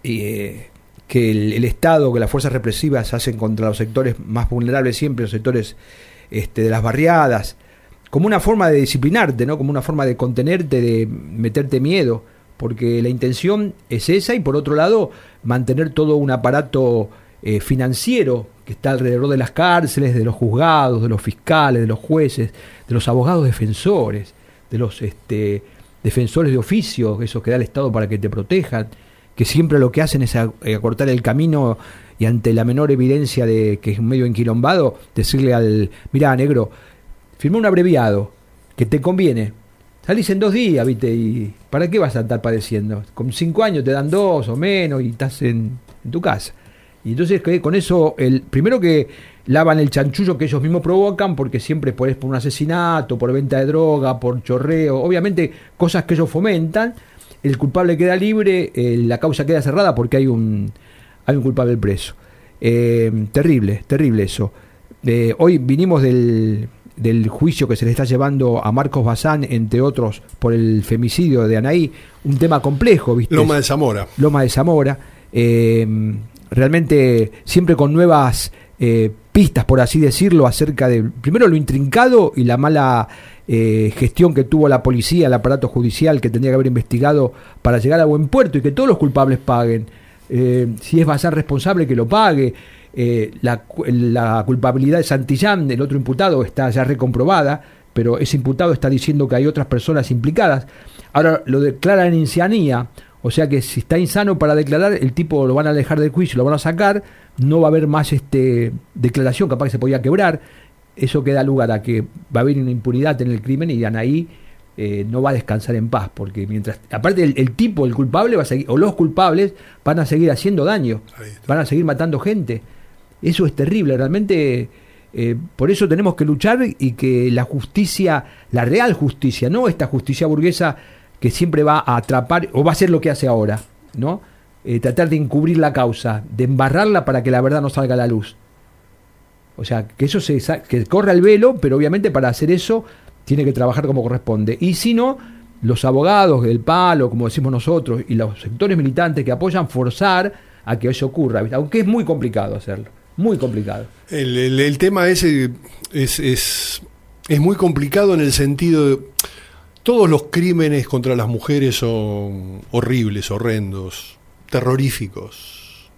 eh, que el, el Estado, que las fuerzas represivas hacen contra los sectores más vulnerables siempre, los sectores este, de las barriadas, como una forma de disciplinarte, ¿no? Como una forma de contenerte, de meterte miedo, porque la intención es esa, y por otro lado, mantener todo un aparato eh, financiero que está alrededor de las cárceles, de los juzgados, de los fiscales, de los jueces, de los abogados defensores, de los este, defensores de oficio, esos que da el Estado para que te protejan, que siempre lo que hacen es acortar el camino, y ante la menor evidencia de que es medio enquilombado, decirle al, mirá, negro, firmá un abreviado, que te conviene. Salís en dos días, ¿viste? ¿Y para qué vas a estar padeciendo? Con cinco años te dan dos o menos y estás en, en tu casa. Y entonces con eso, el primero que lavan el chanchullo que ellos mismos provocan, porque siempre por, por un asesinato, por venta de droga, por chorreo, obviamente cosas que ellos fomentan, el culpable queda libre, eh, la causa queda cerrada porque hay un, hay un culpable preso. Eh, terrible, terrible eso. Eh, hoy vinimos del... del juicio que se le está llevando a Marcos Bazán, entre otros, por el femicidio de Anaí, un tema complejo, ¿viste?
Loma de Zamora.
Loma de Zamora, eh, realmente siempre con nuevas eh, pistas, por así decirlo, acerca de, primero, lo intrincado y la mala eh, gestión que tuvo la policía, el aparato judicial, que tendría que haber investigado para llegar a buen puerto y que todos los culpables paguen. Eh, si es Bazán responsable, que lo pague. Eh, la, la culpabilidad de Santillán, el otro imputado, está ya recomprobada, pero ese imputado está diciendo que hay otras personas implicadas. Ahora lo declaran en insanía, o sea que si está insano para declarar, el tipo lo van a alejar del juicio, lo van a sacar, no va a haber más este declaración, capaz que se podía quebrar. Eso que da lugar a que va a haber una impunidad en el crimen, y Anaí eh, no va a descansar en paz, porque mientras, aparte el, el tipo, el culpable va a seguir, o los culpables van a seguir haciendo daño, van a seguir matando gente. Eso es terrible, realmente. Eh, por eso tenemos que luchar, y que la justicia, la real justicia, no esta justicia burguesa que siempre va a atrapar, o va a hacer lo que hace ahora, ¿no? Eh, tratar de encubrir la causa, de embarrarla para que la verdad no salga a la luz. O sea, que eso se que corra el velo, pero obviamente para hacer eso tiene que trabajar como corresponde. Y si no, los abogados del palo, como decimos nosotros, y los sectores militantes que apoyan, forzar a que eso ocurra, ¿viste? Aunque es muy complicado hacerlo. Muy complicado.
El, el, el tema ese es, es, es muy complicado en el sentido de... Todos los crímenes contra las mujeres son horribles, horrendos, terroríficos.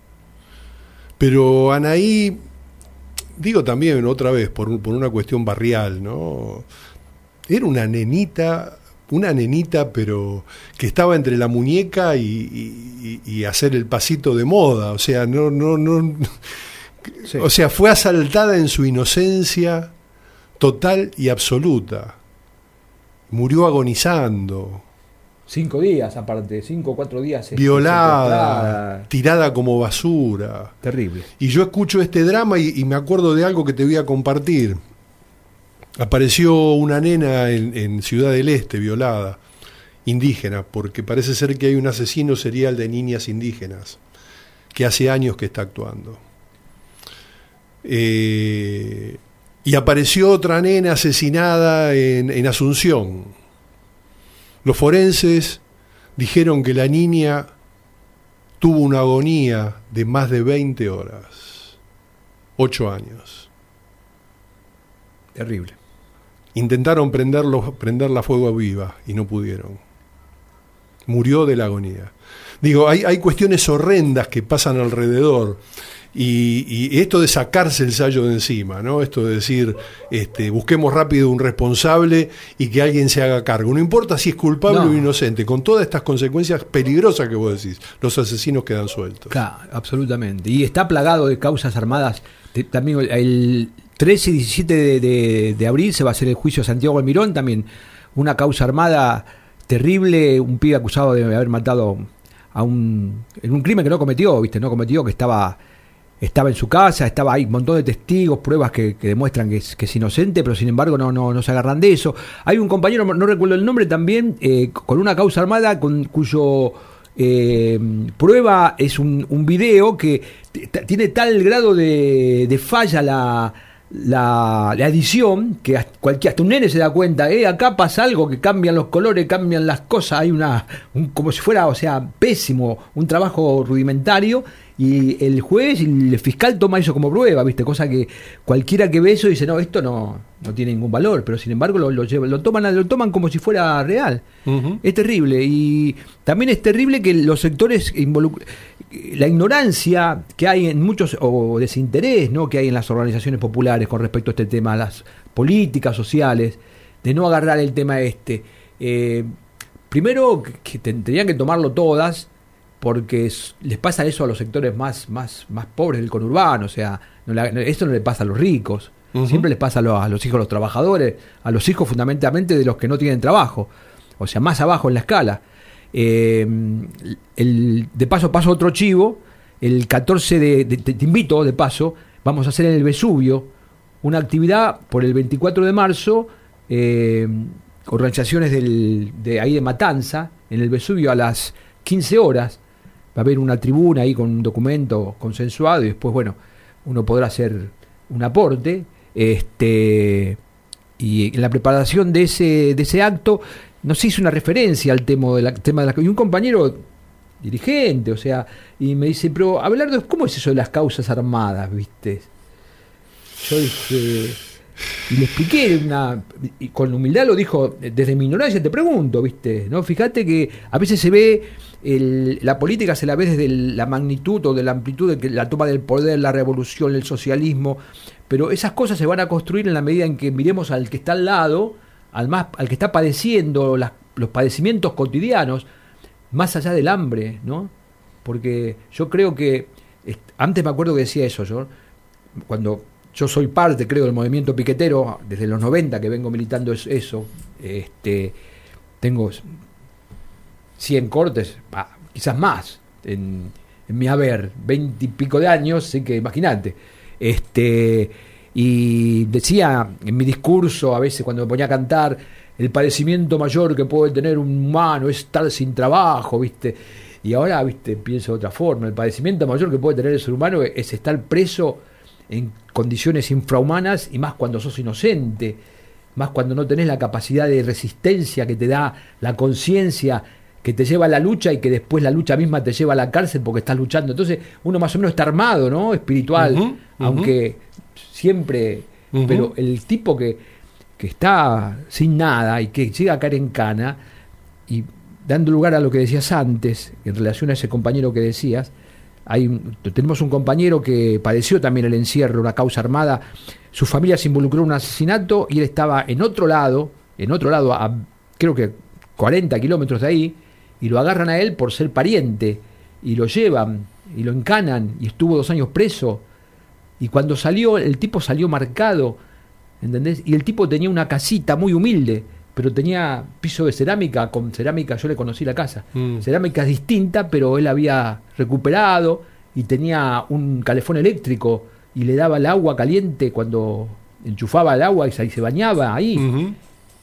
Pero Anaí, digo también otra vez, por, por una cuestión barrial, ¿no? Era una nenita, una nenita, pero que estaba entre la muñeca y, y, y hacer el pasito de moda. O sea, no, no, no... Sí. O sea, fue asaltada en su inocencia total y absoluta. Murió agonizando.
Cinco días, aparte, cinco o cuatro días.
Violada, tirada como basura.
Terrible.
Y yo escucho este drama y, y me acuerdo de algo que te voy a compartir. Apareció una nena en, en Ciudad del Este, violada, indígena, porque parece ser que hay un asesino serial de niñas indígenas, que hace años que está actuando. Eh, y apareció otra nena asesinada en, en Asunción. Los forenses dijeron que la niña tuvo una agonía de más de veinte horas, ocho años.
Terrible.
Intentaron prenderlo, prenderla a fuego viva y no pudieron. Murió de la agonía. Digo, hay, hay cuestiones horrendas que pasan alrededor. Y, y esto de sacarse el sayo de encima, ¿no? Esto de decir, este, busquemos rápido un responsable y que alguien se haga cargo. No importa si es culpable no. o inocente, con todas estas consecuencias peligrosas que vos decís, los asesinos quedan sueltos.
Claro, absolutamente. Y está plagado de causas armadas. También el trece y diecisiete de, de, de abril se va a hacer el juicio a Santiago Almirón, también una causa armada terrible, un pibe acusado de haber matado a un en un crimen que no cometió, ¿viste? No cometió, que estaba estaba en su casa, estaba ahí un montón de testigos, pruebas que, que demuestran que es, que es inocente, pero sin embargo no, no, no se agarran de eso. Hay un compañero, no recuerdo el nombre también, eh, con una causa armada con cuyo eh, prueba es un, un video que t- tiene tal grado de, de falla la La, la edición, que hasta, cualquier, hasta un nene se da cuenta, eh, acá pasa algo, que cambian los colores, cambian las cosas, hay una, un, como si fuera, o sea, pésimo, un trabajo rudimentario, y el juez y el fiscal toma eso como prueba, ¿viste? Cosa que cualquiera que ve eso dice, no, esto no, no tiene ningún valor, pero sin embargo lo, lo, llevan, lo, toman, lo toman como si fuera real. Uh-huh. Es terrible, y también es terrible que los sectores involucrados, la ignorancia que hay en muchos, o desinterés, ¿no?, que hay en las organizaciones populares con respecto a este tema, las políticas sociales, de no agarrar el tema este. Eh, primero, que tendrían que tomarlo todas, porque es, les pasa eso a los sectores más, más, más pobres del conurbano, o sea, no la, esto no le pasa a los ricos, uh-huh. siempre les pasa a los, a los hijos de los trabajadores, a los hijos fundamentalmente de los que no tienen trabajo, o sea, más abajo en la escala. Eh, el, de paso paso otro chivo, el catorce de, de, te invito de paso, vamos a hacer en el Vesubio una actividad por el veinticuatro de marzo, eh, organizaciones del, de ahí de Matanza, en el Vesubio a las quince horas, va a haber una tribuna ahí con un documento consensuado y después, bueno, uno podrá hacer un aporte, este, y en la preparación de ese, de ese acto nos hizo una referencia al tema de la, tema de la, y un compañero dirigente, o sea, y me dice, pero Abelardo, ¿cómo es eso de las causas armadas, viste? Yo dije, y le expliqué, una, y con humildad lo dijo, desde mi ignorancia te pregunto, viste, ¿no? Fíjate que a veces se ve, el, la política se la ve desde el, la magnitud o de la amplitud de que la toma del poder, la revolución, el socialismo, pero esas cosas se van a construir en la medida en que miremos al que está al lado, al más al que está padeciendo las, los padecimientos cotidianos, más allá del hambre, ¿no? Porque yo creo que, antes me acuerdo que decía eso, yo cuando yo soy parte, creo, del movimiento piquetero, desde los noventa que vengo militando eso, este, tengo cien cortes, ah, quizás más, en, en mi haber, veinte y pico de años, así que imagínate, este... y decía en mi discurso, a veces cuando me ponía a cantar, el padecimiento mayor que puede tener un humano es estar sin trabajo, ¿viste? Y ahora, ¿viste?, pienso de otra forma, el padecimiento mayor que puede tener el ser humano es estar preso en condiciones infrahumanas, y más cuando sos inocente, más cuando no tenés la capacidad de resistencia que te da la conciencia, que te lleva a la lucha y que después la lucha misma te lleva a la cárcel porque estás luchando. Entonces uno más o menos está armado, ¿no?, espiritual, uh-huh, aunque uh-huh. siempre, uh-huh. pero el tipo que, que está sin nada y que llega a caer en cana, y dando lugar a lo que decías antes en relación a ese compañero que decías, hay un, tenemos un compañero que padeció también el encierro, una causa armada, su familia se involucró en un asesinato y él estaba en otro lado, en otro lado, a, creo que cuarenta kilómetros de ahí, y lo agarran a él por ser pariente, y lo llevan, y lo encanan, y estuvo dos años preso, y cuando salió, el tipo salió marcado, ¿entendés? Y el tipo tenía una casita muy humilde, pero tenía piso de cerámica, con cerámica, yo le conocí la casa, mm. cerámica distinta, pero él había recuperado, y tenía un calefón eléctrico, y le daba el agua caliente cuando enchufaba el agua, y se, y se bañaba ahí, uh-huh.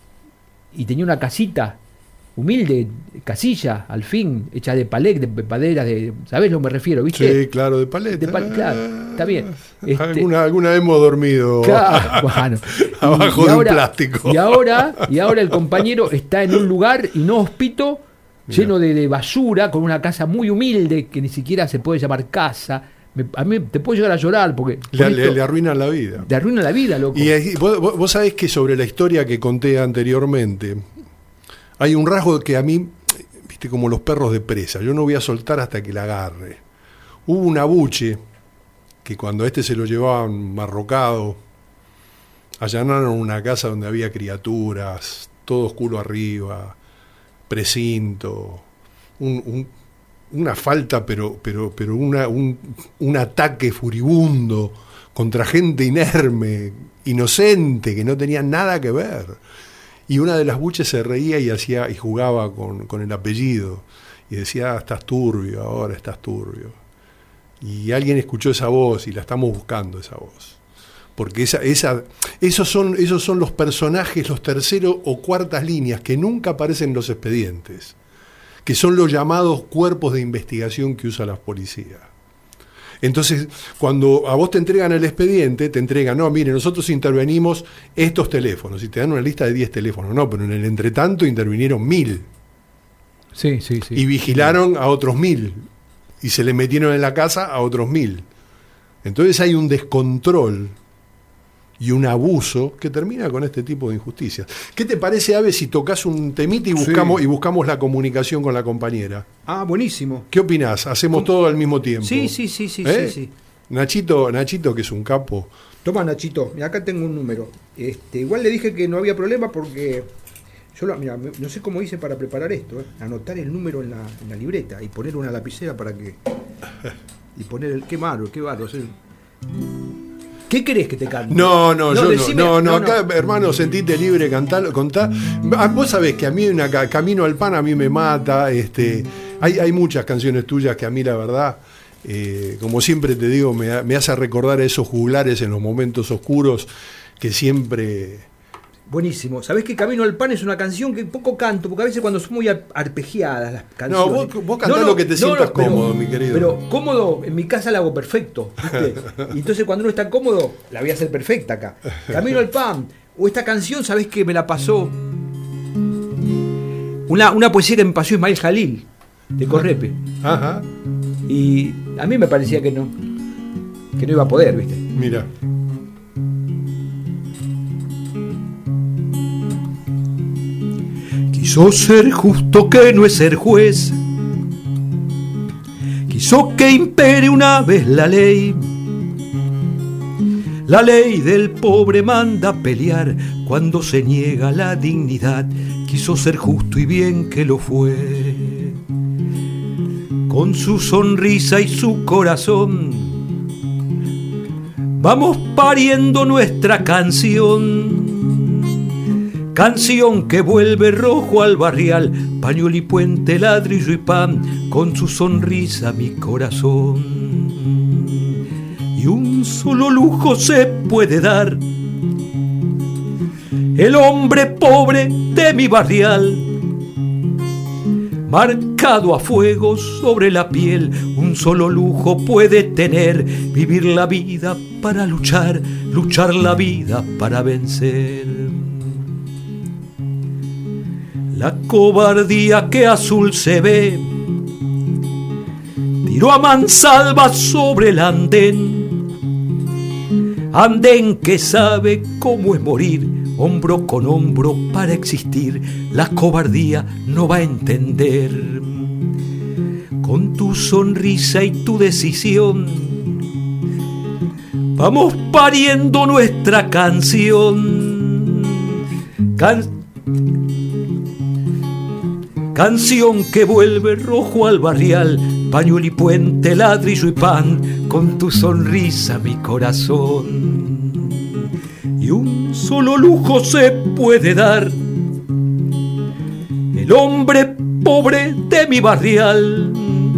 y tenía una casita humilde, casilla, al fin, hecha de palet, de madera, de, ¿sabés lo que me refiero? ¿Viste?
Sí, claro, de palet.
De pal, claro, está bien. Este,
alguna, alguna hemos dormido
claro, bueno,
abajo
y, y
de
ahora,
un plástico.
Y ahora, y ahora el compañero está en un lugar inhóspito, lleno de, de basura, con una casa muy humilde, que ni siquiera se puede llamar casa. Me, a mí te puedo llegar a llorar porque
le, le, le arruinan la vida.
Le arruinan la vida, loco.
Y es, vos, vos sabés que sobre la historia que conté anteriormente, hay un rasgo que a mí, viste, como los perros de presa, yo no voy a soltar hasta que la agarre. Hubo un abuche que cuando a este se lo llevaban marrocado, allanaron una casa donde había criaturas, todos culo arriba, precinto, un, un, una falta, pero, pero, pero una, un, un ataque furibundo contra gente inerme, inocente, que no tenía nada que ver. y una de las buches se reía y hacía y jugaba con, con el apellido y decía, ah, estás turbio, ahora estás turbio. Y alguien escuchó esa voz y la estamos buscando, esa voz. Porque esa, esa, esos, son, esos son los personajes, los terceros o cuartas líneas que nunca aparecen en los expedientes, que son los llamados cuerpos de investigación que usa la policía. Entonces, cuando a vos te entregan el expediente, te entregan, no, mire, nosotros intervenimos estos teléfonos, y te dan una lista de diez teléfonos, no, pero en el entretanto intervinieron mil.
Sí, sí, sí.
Y vigilaron a otros mil, y se le metieron en la casa a otros mil. Entonces hay un descontrol y un abuso que termina con este tipo de injusticias. ¿Qué te parece, Ave, si tocas un temita y buscamos, sí. y buscamos la comunicación con la compañera?
Ah, buenísimo.
¿Qué opinás? ¿Hacemos todo al mismo tiempo?
Sí, sí, sí, sí,
¿Eh?
sí, sí.
Nachito, Nachito, que es un capo.
Toma, Nachito, mira, acá tengo un número. Este, igual le dije que no había problema porque yo lo, mira, no sé cómo hice para preparar esto, ¿eh? Anotar el número en la, en la libreta y poner una lapicera para que... Y poner el... Qué malo, qué bárbaro. ¿Qué querés que te cante?
No, no, no yo
decime,
no, no, no,
no,
acá,
no.
hermano, sentite libre, cantá, contá. Vos sabés que a mí una Camino al Pan a mí me mata, este, hay, hay muchas canciones tuyas que a mí la verdad, eh, como siempre te digo, me, me hace recordar a esos juglares en los momentos oscuros que siempre...
Buenísimo. ¿Sabés que Camino al Pan es una canción que poco canto? Porque a veces cuando son muy arpegiadas las canciones...
No, vos, vos cantás no, no, lo que te no, sientas no, cómodo,
pero,
mi querido.
Pero cómodo, en mi casa la hago perfecto, ¿viste? Y entonces cuando uno está cómodo, la voy a hacer perfecta acá. Camino al Pan. O esta canción, ¿sabés que me la pasó? Una, una poesía que me pasó Ismael Jalil, de Correpe.
Ajá.
Y a mí me parecía que no, que no iba a poder, ¿viste?
Mira.
Quiso ser justo que no es ser juez, quiso que impere una vez la ley. La ley del pobre manda pelear cuando se niega la dignidad. Quiso ser justo y bien que lo fue. Con su sonrisa y su corazón vamos pariendo nuestra canción. Canción que vuelve rojo al barrial, pañuelo y puente, ladrillo y pan, con su sonrisa mi corazón. Y un solo lujo se puede dar, el hombre pobre de mi barrial, marcado a fuego sobre la piel, un solo lujo puede tener, vivir la vida para luchar, luchar la vida para vencer. La cobardía que azul se ve tiró a mansalva sobre el andén, andén que sabe cómo es morir, hombro con hombro para existir. La cobardía no va a entender. Con tu sonrisa y tu decisión vamos pariendo nuestra canción. Can- Canción que vuelve rojo al barrial, pañuelo y puente, ladrillo y pan, con tu sonrisa mi corazón. Y un solo lujo se puede dar, el hombre pobre de mi barrial,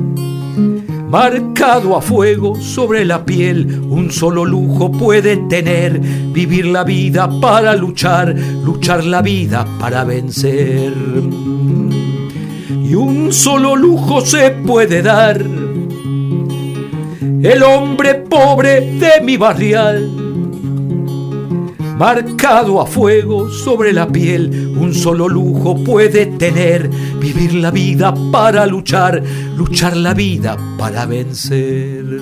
marcado a fuego sobre la piel, un solo lujo puede tener, vivir la vida para luchar, luchar la vida para vencer. Y un solo lujo se puede dar, el hombre pobre de mi barrial, marcado a fuego sobre la piel, un solo lujo puede tener, vivir la vida para luchar, luchar la vida para vencer.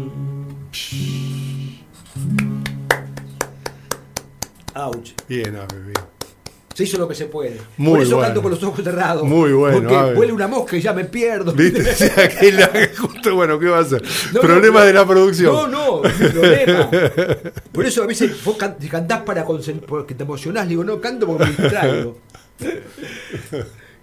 Ouch.
Bien, Ave, bien.
Se hizo lo que se puede.
Muy
Por eso
bueno.
canto con los ojos cerrados.
Muy bueno.
Porque
Ave.
huele una mosca y ya me pierdo.
¿Viste? O sea, que la, justo, bueno, ¿qué va a hacer?
No,
Problemas
no,
de la producción.
No, no, problema. Por eso a veces vos can- cantás para concent- porque te emocionás. Digo, no, canto porque me distraigo.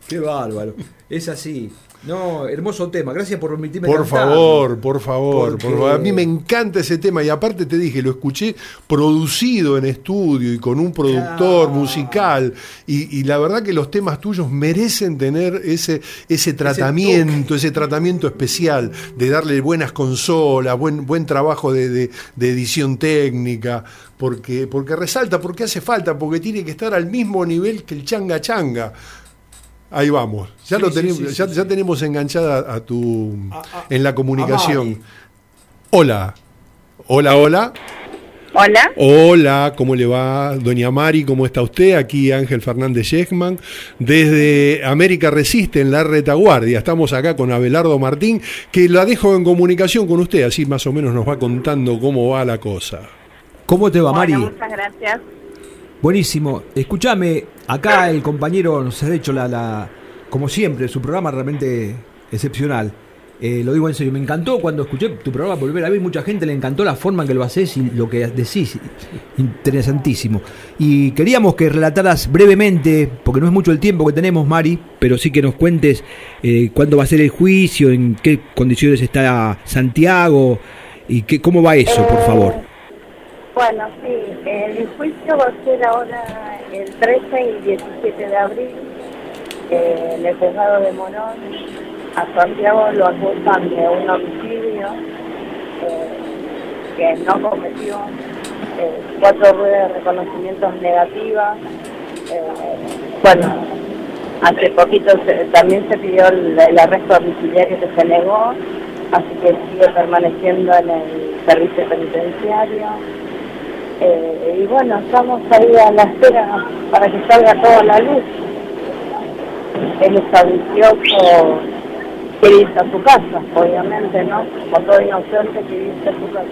Qué bárbaro. Es así. No, hermoso tema. Gracias por permitirme
Por
cantar.
favor, por favor,
Porque-
por favor. A mí me encanta ese tema y aparte te dije, lo escuché producido en estudio y con un productor musical y, y la verdad que los temas tuyos merecen tener ese, ese tratamiento, ese, tratamiento especial de darle buenas consolas, buen, buen trabajo de, de- de edición técnica, porque, porque resalta, porque hace falta, porque tiene que estar al mismo nivel que el changa changa. Ahí vamos, ya
Sí,
lo
sí,
tenemos,
sí,
ya,
sí,
ya tenemos enganchada a tu en la
a
comunicación.
Mari.
Hola, hola, hola.
Hola.
Hola, ¿cómo le va, doña Mari? ¿Cómo está usted? Aquí Ángel Fernández Yechman, desde América Resiste, en la retaguardia. Estamos acá con Abelardo Martín, que la dejo en comunicación con usted, así más o menos nos va contando cómo va la cosa.
¿Cómo te va, Mari?
Bueno, muchas gracias.
Buenísimo. Escúchame, acá el compañero nos ha hecho la, la como siempre, su programa realmente excepcional. Eh, lo digo en serio, me encantó cuando escuché tu programa volver a ver, mucha gente le encantó la forma en que lo haces y lo que decís, interesantísimo. Y queríamos que relataras brevemente, porque no es mucho el tiempo que tenemos, Mari, pero sí que nos cuentes eh, cuándo va a ser el juicio, en qué condiciones está Santiago y qué, cómo va eso, por favor.
Bueno, sí, el juicio va a ser ahora el trece y diecisiete de abril eh, en el juzgado de Morón. A Santiago lo acusan de un homicidio eh, que no cometió, eh, cuatro ruedas de reconocimientos negativas. Eh, bueno, hace poquito se- también se pidió el, el arresto domiciliario que se negó, así que sigue permaneciendo en el servicio penitenciario. Eh, y bueno, estamos ahí a la espera para que salga toda la luz. Él estableció que irse a su casa, obviamente, ¿no? Como todo inocente, que irse a su casa.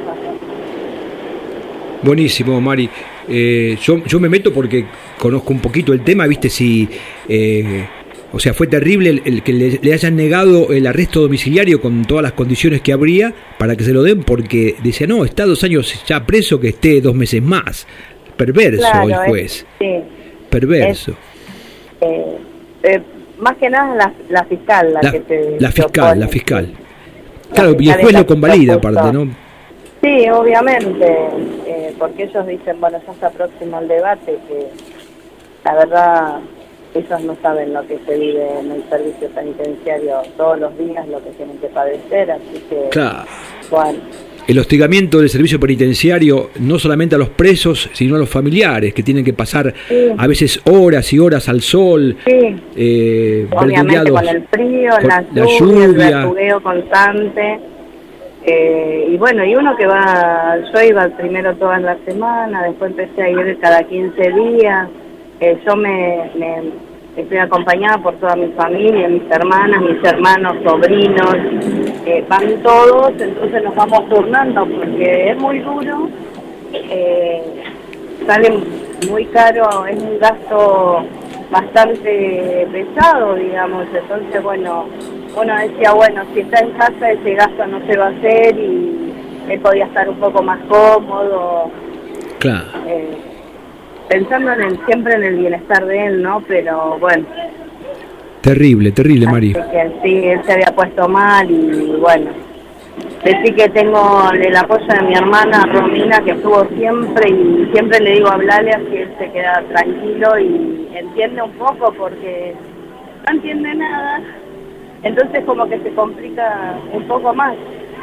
Buenísimo, Mari. Eh, yo, yo me meto porque conozco un poquito el tema, viste, si... eh, o sea, fue terrible el, el que le, le hayan negado el arresto domiciliario con todas las condiciones que habría para que se lo den, porque decía, no, está dos años ya preso, que esté dos meses más. Perverso
Claro,
el
es-
juez.
sí.
Perverso.
Eh, eh, más que nada la, la fiscal la,
La,
que te
la
te
fiscal,
opone.
la fiscal.
La
Claro, y el
fiscal
juez
es la
lo convalida
que está
aparte, ¿no?
Sí, obviamente, eh, porque ellos dicen, bueno, ya está próximo el debate, que la verdad ellos no saben lo que se vive en el servicio penitenciario todos los días, lo que tienen que padecer, así que,
Claro.
bueno,
El hostigamiento del servicio penitenciario, no solamente a los presos, sino a los familiares, que tienen que pasar
Sí.
a veces horas y horas al sol,
sí,
eh,
obviamente
verdugueados
con el frío,
con
la,
la
lluvia, el
lluvia.
verdugueo constante. Eh, y bueno, y uno que va, yo iba primero todas las semanas, después empecé a ir cada quince días. Eh, yo me, me estoy acompañada por toda mi familia, mis hermanas, mis hermanos, sobrinos, eh, van todos, entonces nos vamos turnando porque es muy duro, eh, sale muy caro, es un gasto bastante pesado, digamos, entonces bueno, uno decía, bueno, si está en casa ese gasto no se va a hacer y él podía estar un poco más cómodo.
Claro.
Eh, pensando en el, siempre en el bienestar de él, ¿no? Pero bueno,
Terrible, terrible, Mari.
así que sí, él se había puesto mal y bueno, decir que tengo el apoyo de mi hermana Romina, que estuvo siempre y siempre le digo hablarle así él se queda tranquilo y entiende un poco porque no entiende nada, entonces como que se complica un poco más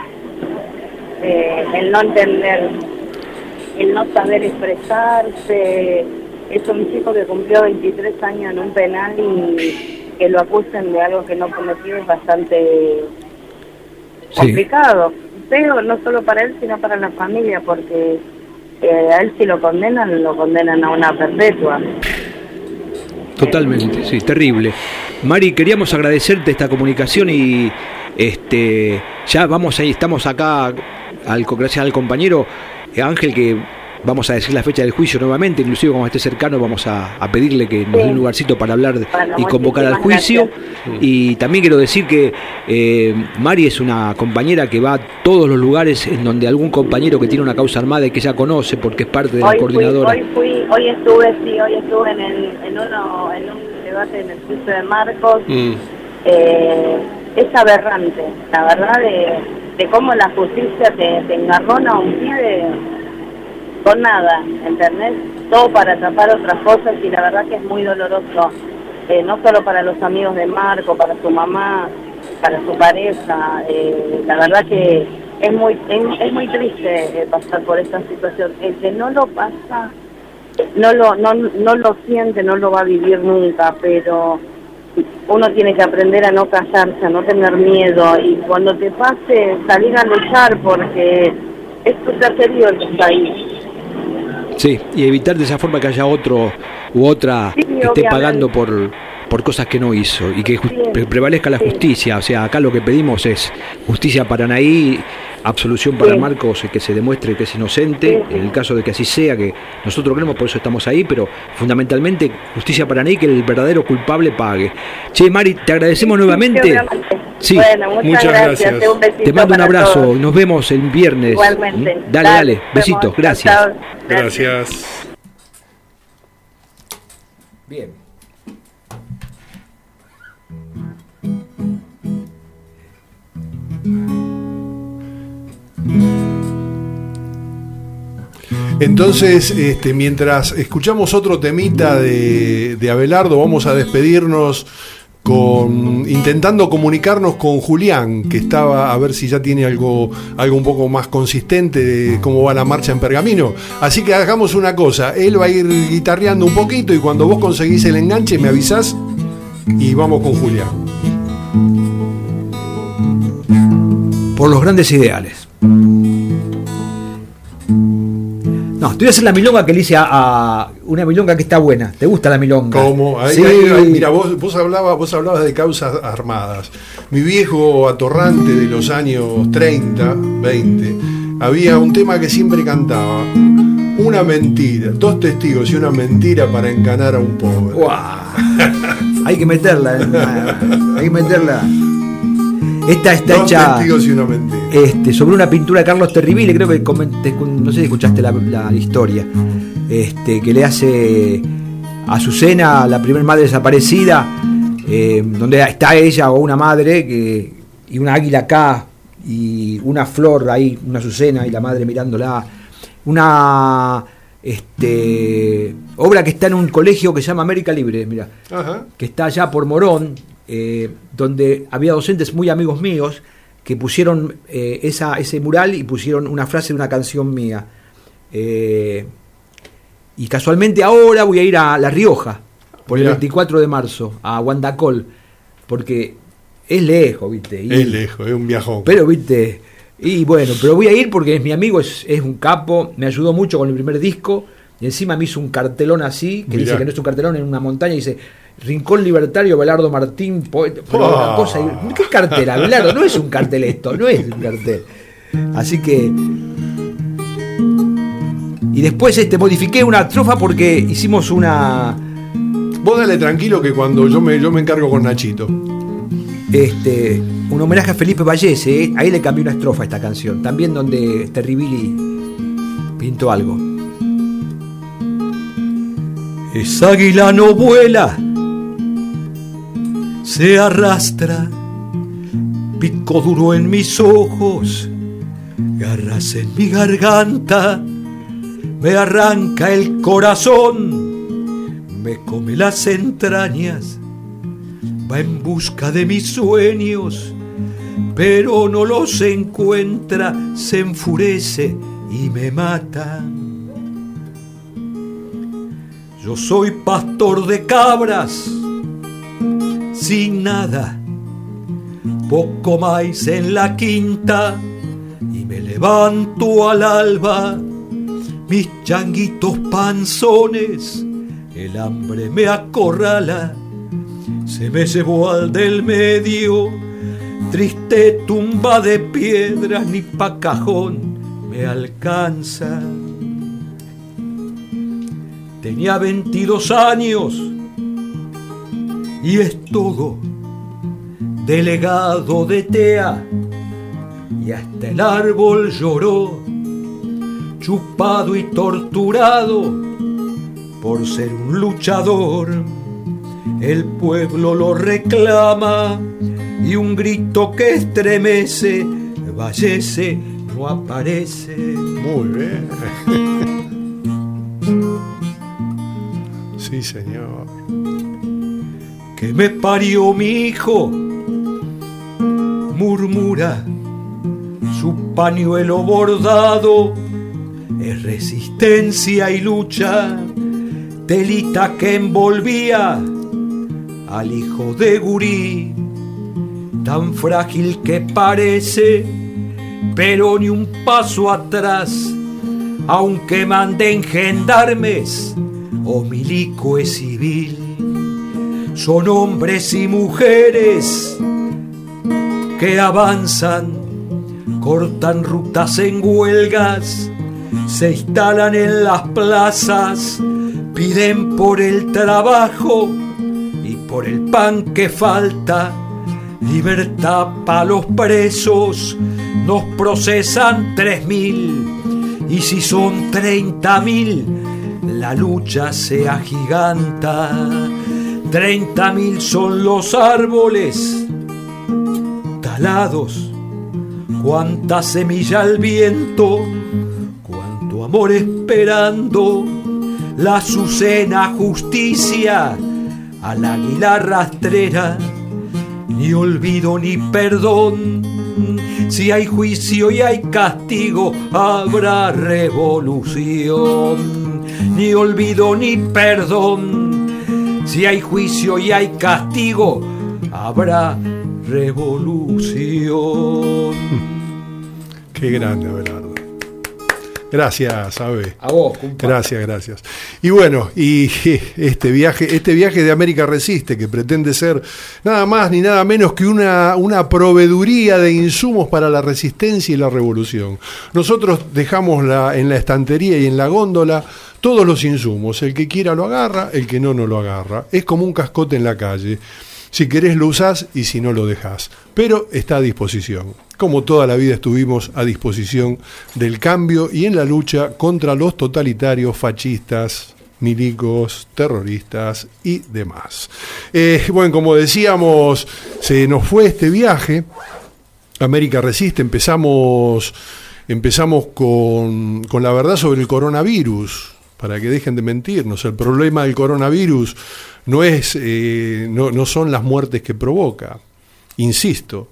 eh, el no entender, el no saber expresarse. Es un chico que cumplió veintitrés años en un penal y que lo acusen de algo que no cometió es bastante
Sí.
complicado, pero no solo para él sino para la familia, porque eh, a él si lo condenan, lo condenan a una perpetua.
Totalmente, sí, terrible. Mari, queríamos agradecerte esta comunicación y este ya vamos ahí, estamos acá al, gracias al compañero eh, Ángel, que vamos a decir la fecha del juicio nuevamente, inclusive cuando esté cercano vamos a, a pedirle que nos dé un lugarcito para hablar de-
Bueno,
y convocar al
muchísimas
juicio.
gracias.
Y también quiero decir que eh, Mari es una compañera que va a todos los lugares en donde algún compañero que tiene una causa armada y que ella conoce porque es parte de la
Hoy fui,
coordinadora.
hoy fui, hoy estuve, sí, hoy estuve en, el, en uno, en un debate en el juicio de Marcos,
Mm.
eh, es aberrante, la verdad, de, de cómo la justicia te, te engarrona a un pibe con nada, ¿entendés? Todo para tapar otras cosas y la verdad que es muy doloroso, eh, no solo para los amigos de Marco, para su mamá, para su pareja, eh, la verdad que es muy es, es muy triste eh, pasar por esta situación. El que no lo pasa, no lo no no lo siente, no lo va a vivir nunca, pero uno tiene que aprender a no callarse, a no tener miedo y cuando te pase salir a luchar porque es tu ser querido el que está ahí.
Sí, y evitar de esa forma que haya otro u otra
Sí,
que esté
obviamente.
pagando por, por cosas que no hizo y que ju-
Sí,
pre- prevalezca la
sí.
justicia. O sea, acá lo que pedimos es justicia para Anaí, absolución para
Sí.
Marcos, que se demuestre que es inocente,
Sí.
en el caso de que así sea, que nosotros creemos, por eso estamos ahí, pero fundamentalmente justicia para Anaí, que el verdadero culpable pague. Che, Mari, te agradecemos nuevamente.
Obviamente.
Sí,
Bueno, muchas,
muchas
gracias.
gracias.
Un besito
te mando un
para
abrazo,
todos.
nos vemos el viernes.
Igualmente.
¿Mm? Dale, dale,
nos
besitos,
vemos.
gracias.
Chao, chao.
Gracias.
Bien.
Entonces, este, mientras escuchamos otro temita de, de Abelardo, vamos a despedirnos con intentando comunicarnos con Julián, que estaba a ver si ya tiene algo, algo un poco más consistente de cómo va la marcha en Pergamino. Así que hagamos una cosa, él va a ir guitarreando un poquito y cuando vos conseguís el enganche me avisás y vamos con Julián.
Por los grandes ideales. No, te voy a hacer la milonga que le hice a, a una milonga que está buena. ¿Te gusta la milonga?
¿Cómo? Ahí,
Sí.
ahí, ahí, mira, vos, vos, hablabas, vos hablabas de causas armadas. Mi viejo atorrante de los años treinta, veinte, había un tema que siempre cantaba. Una mentira, dos testigos y una mentira para encanar a un pobre.
¡Guau! Hay que meterla, eh. Hay que meterla. Esta está
Dos
hecha
testigos y una mentira.
este, sobre una pintura de Carlos Terribile, creo que comenté, no sé si escuchaste la, la historia, este, que le hace a Azucena, la primer madre desaparecida, eh, donde está ella o una madre que, y una águila acá y una flor ahí, una Azucena y la madre mirándola. Una este, obra que está en un colegio que se llama América Libre, mira,
Ajá.
que está allá por Morón, eh, donde había docentes muy amigos míos que pusieron eh, esa, ese mural y pusieron una frase de una canción mía. Eh, y casualmente ahora voy a ir a La Rioja, por
Mirá.
el veinticuatro de marzo, a Guandacol, porque es lejos, ¿viste? Y-
Es lejos, es un viajón.
pero, viste, y bueno, pero voy a ir porque es mi amigo, es, es un capo, me ayudó mucho con el primer disco, y encima me hizo un cartelón así, que
Mirá.
dice que no es un cartelón, en una montaña, y dice, Rincón Libertario, Abelardo Martín, poeta, pero
Oh.
una cosa, ¿qué cartel, Abelardo? No es un cartel esto, no es un cartel. Así que... Y después este modifiqué una estrofa porque hicimos una...
Vos dale tranquilo que cuando yo me, yo me encargo con Nachito.
Este, un homenaje a Felipe Vallese, ¿eh? Ahí le cambié una estrofa a esta canción, también donde Terribili pintó algo.
Esa águila no vuela, se arrastra, pico duro en mis ojos, garras en mi garganta, me arranca el corazón, me come las entrañas, va en busca de mis sueños, pero no los encuentra, se enfurece y me mata. Yo soy pastor de cabras, sin nada, poco maíz en la quinta, y me levanto al alba, mis changuitos panzones, el hambre me acorrala, se me llevó al del medio, triste tumba de piedras, ni pa' cajón me alcanza. Tenía veintidós años y es todo delegado de T E A, y hasta el árbol lloró, chupado y torturado por ser un luchador. el pueblo lo reclama y un grito que estremece, Vallese no aparece.
Muy bien. Sí, señor.
Que me parió mi hijo, murmura su pañuelo bordado, es resistencia y lucha, telita que envolvía al hijo de Gurí, tan frágil que parece, pero ni un paso atrás, aunque manden gendarmes o milicos civil. Son hombres y mujeres que avanzan, cortan rutas en huelgas, se instalan en las plazas, piden por el trabajo y por el pan que falta, libertad para los presos, nos procesan tres mil, y si son treinta mil, la lucha se agiganta. Treinta mil son los árboles talados, cuánta semilla al viento, cuánto amor esperando, la azucena justicia al águila rastrera, ni olvido ni perdón, si hay juicio y hay castigo, habrá revolución. Ni olvido ni perdón, si hay juicio y hay castigo, habrá revolución.
Qué grande, Abelardo. Gracias, Abe.
A vos, compadre.
Gracias, gracias. Y bueno, y este viaje, este viaje de América Resiste, que pretende ser nada más ni nada menos que una, una proveeduría de insumos para la resistencia y la revolución. Nosotros dejamos la, en la estantería y en la góndola todos los insumos. El que quiera lo agarra, el que no, no lo agarra. Es como un cascote en la calle. Si querés lo usás y si no lo dejás. Pero está a disposición. Como toda la vida estuvimos a disposición del cambio y en la lucha contra los totalitarios, fascistas, milicos, terroristas y demás. Eh, bueno, como decíamos, se nos fue este viaje. América Resiste, empezamos, empezamos con, con la verdad sobre el coronavirus. Para que dejen de mentirnos, el problema del coronavirus no es, eh, no, no son las muertes que provoca. Insisto,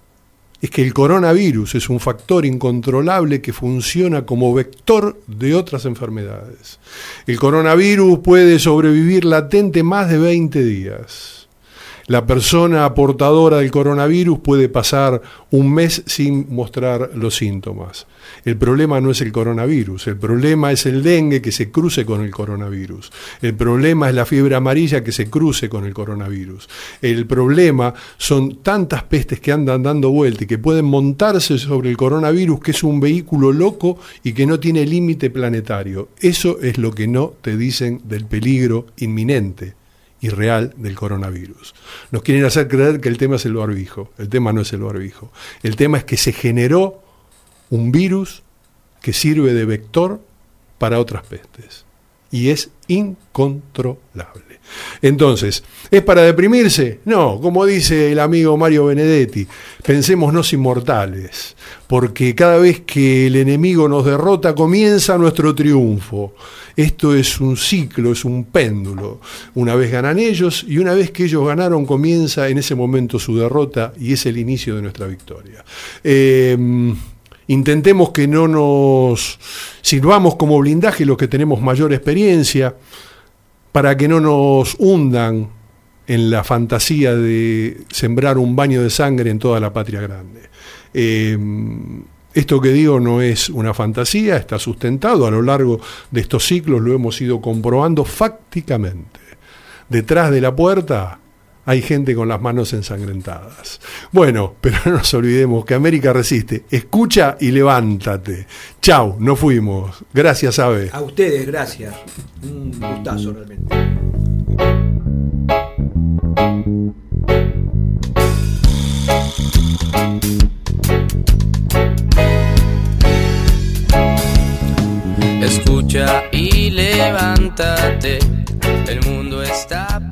es que el coronavirus es un factor incontrolable que funciona como vector de otras enfermedades. El coronavirus puede sobrevivir latente más de veinte días. La persona portadora del coronavirus puede pasar un mes sin mostrar los síntomas. El problema no es el coronavirus, el problema es el dengue que se cruce con el coronavirus. El problema es la fiebre amarilla que se cruce con el coronavirus. El problema son tantas pestes que andan dando vuelta y que pueden montarse sobre el coronavirus, que es un vehículo loco y que no tiene límite planetario. Eso es lo que no te dicen del peligro inminente y real del coronavirus. Nos quieren hacer creer que el tema es el barbijo. El tema no es el barbijo. El tema es que se generó un virus que sirve de vector para otras pestes. Y es incontrolable. Entonces, ¿es para deprimirse? No, como dice el amigo Mario Benedetti, pensémonos inmortales, porque cada vez que el enemigo nos derrota comienza nuestro triunfo. Esto es un ciclo, es un péndulo. Una vez ganan ellos y una vez que ellos ganaron comienza en ese momento su derrota y es el inicio de nuestra victoria. Eh, intentemos que no nos sirvamos como blindaje los que tenemos mayor experiencia para que no nos hundan en la fantasía de sembrar un baño de sangre en toda la patria grande. Eh, Esto que digo no es una fantasía, está sustentado a lo largo de estos ciclos, lo hemos ido comprobando fácticamente. Detrás de la puerta hay gente con las manos ensangrentadas. Bueno, pero no nos olvidemos que América Resiste. Escucha y levántate. Chau, nos fuimos. Gracias, Abe.
A ustedes, gracias. Un gustazo realmente.
Escucha y levántate, el mundo está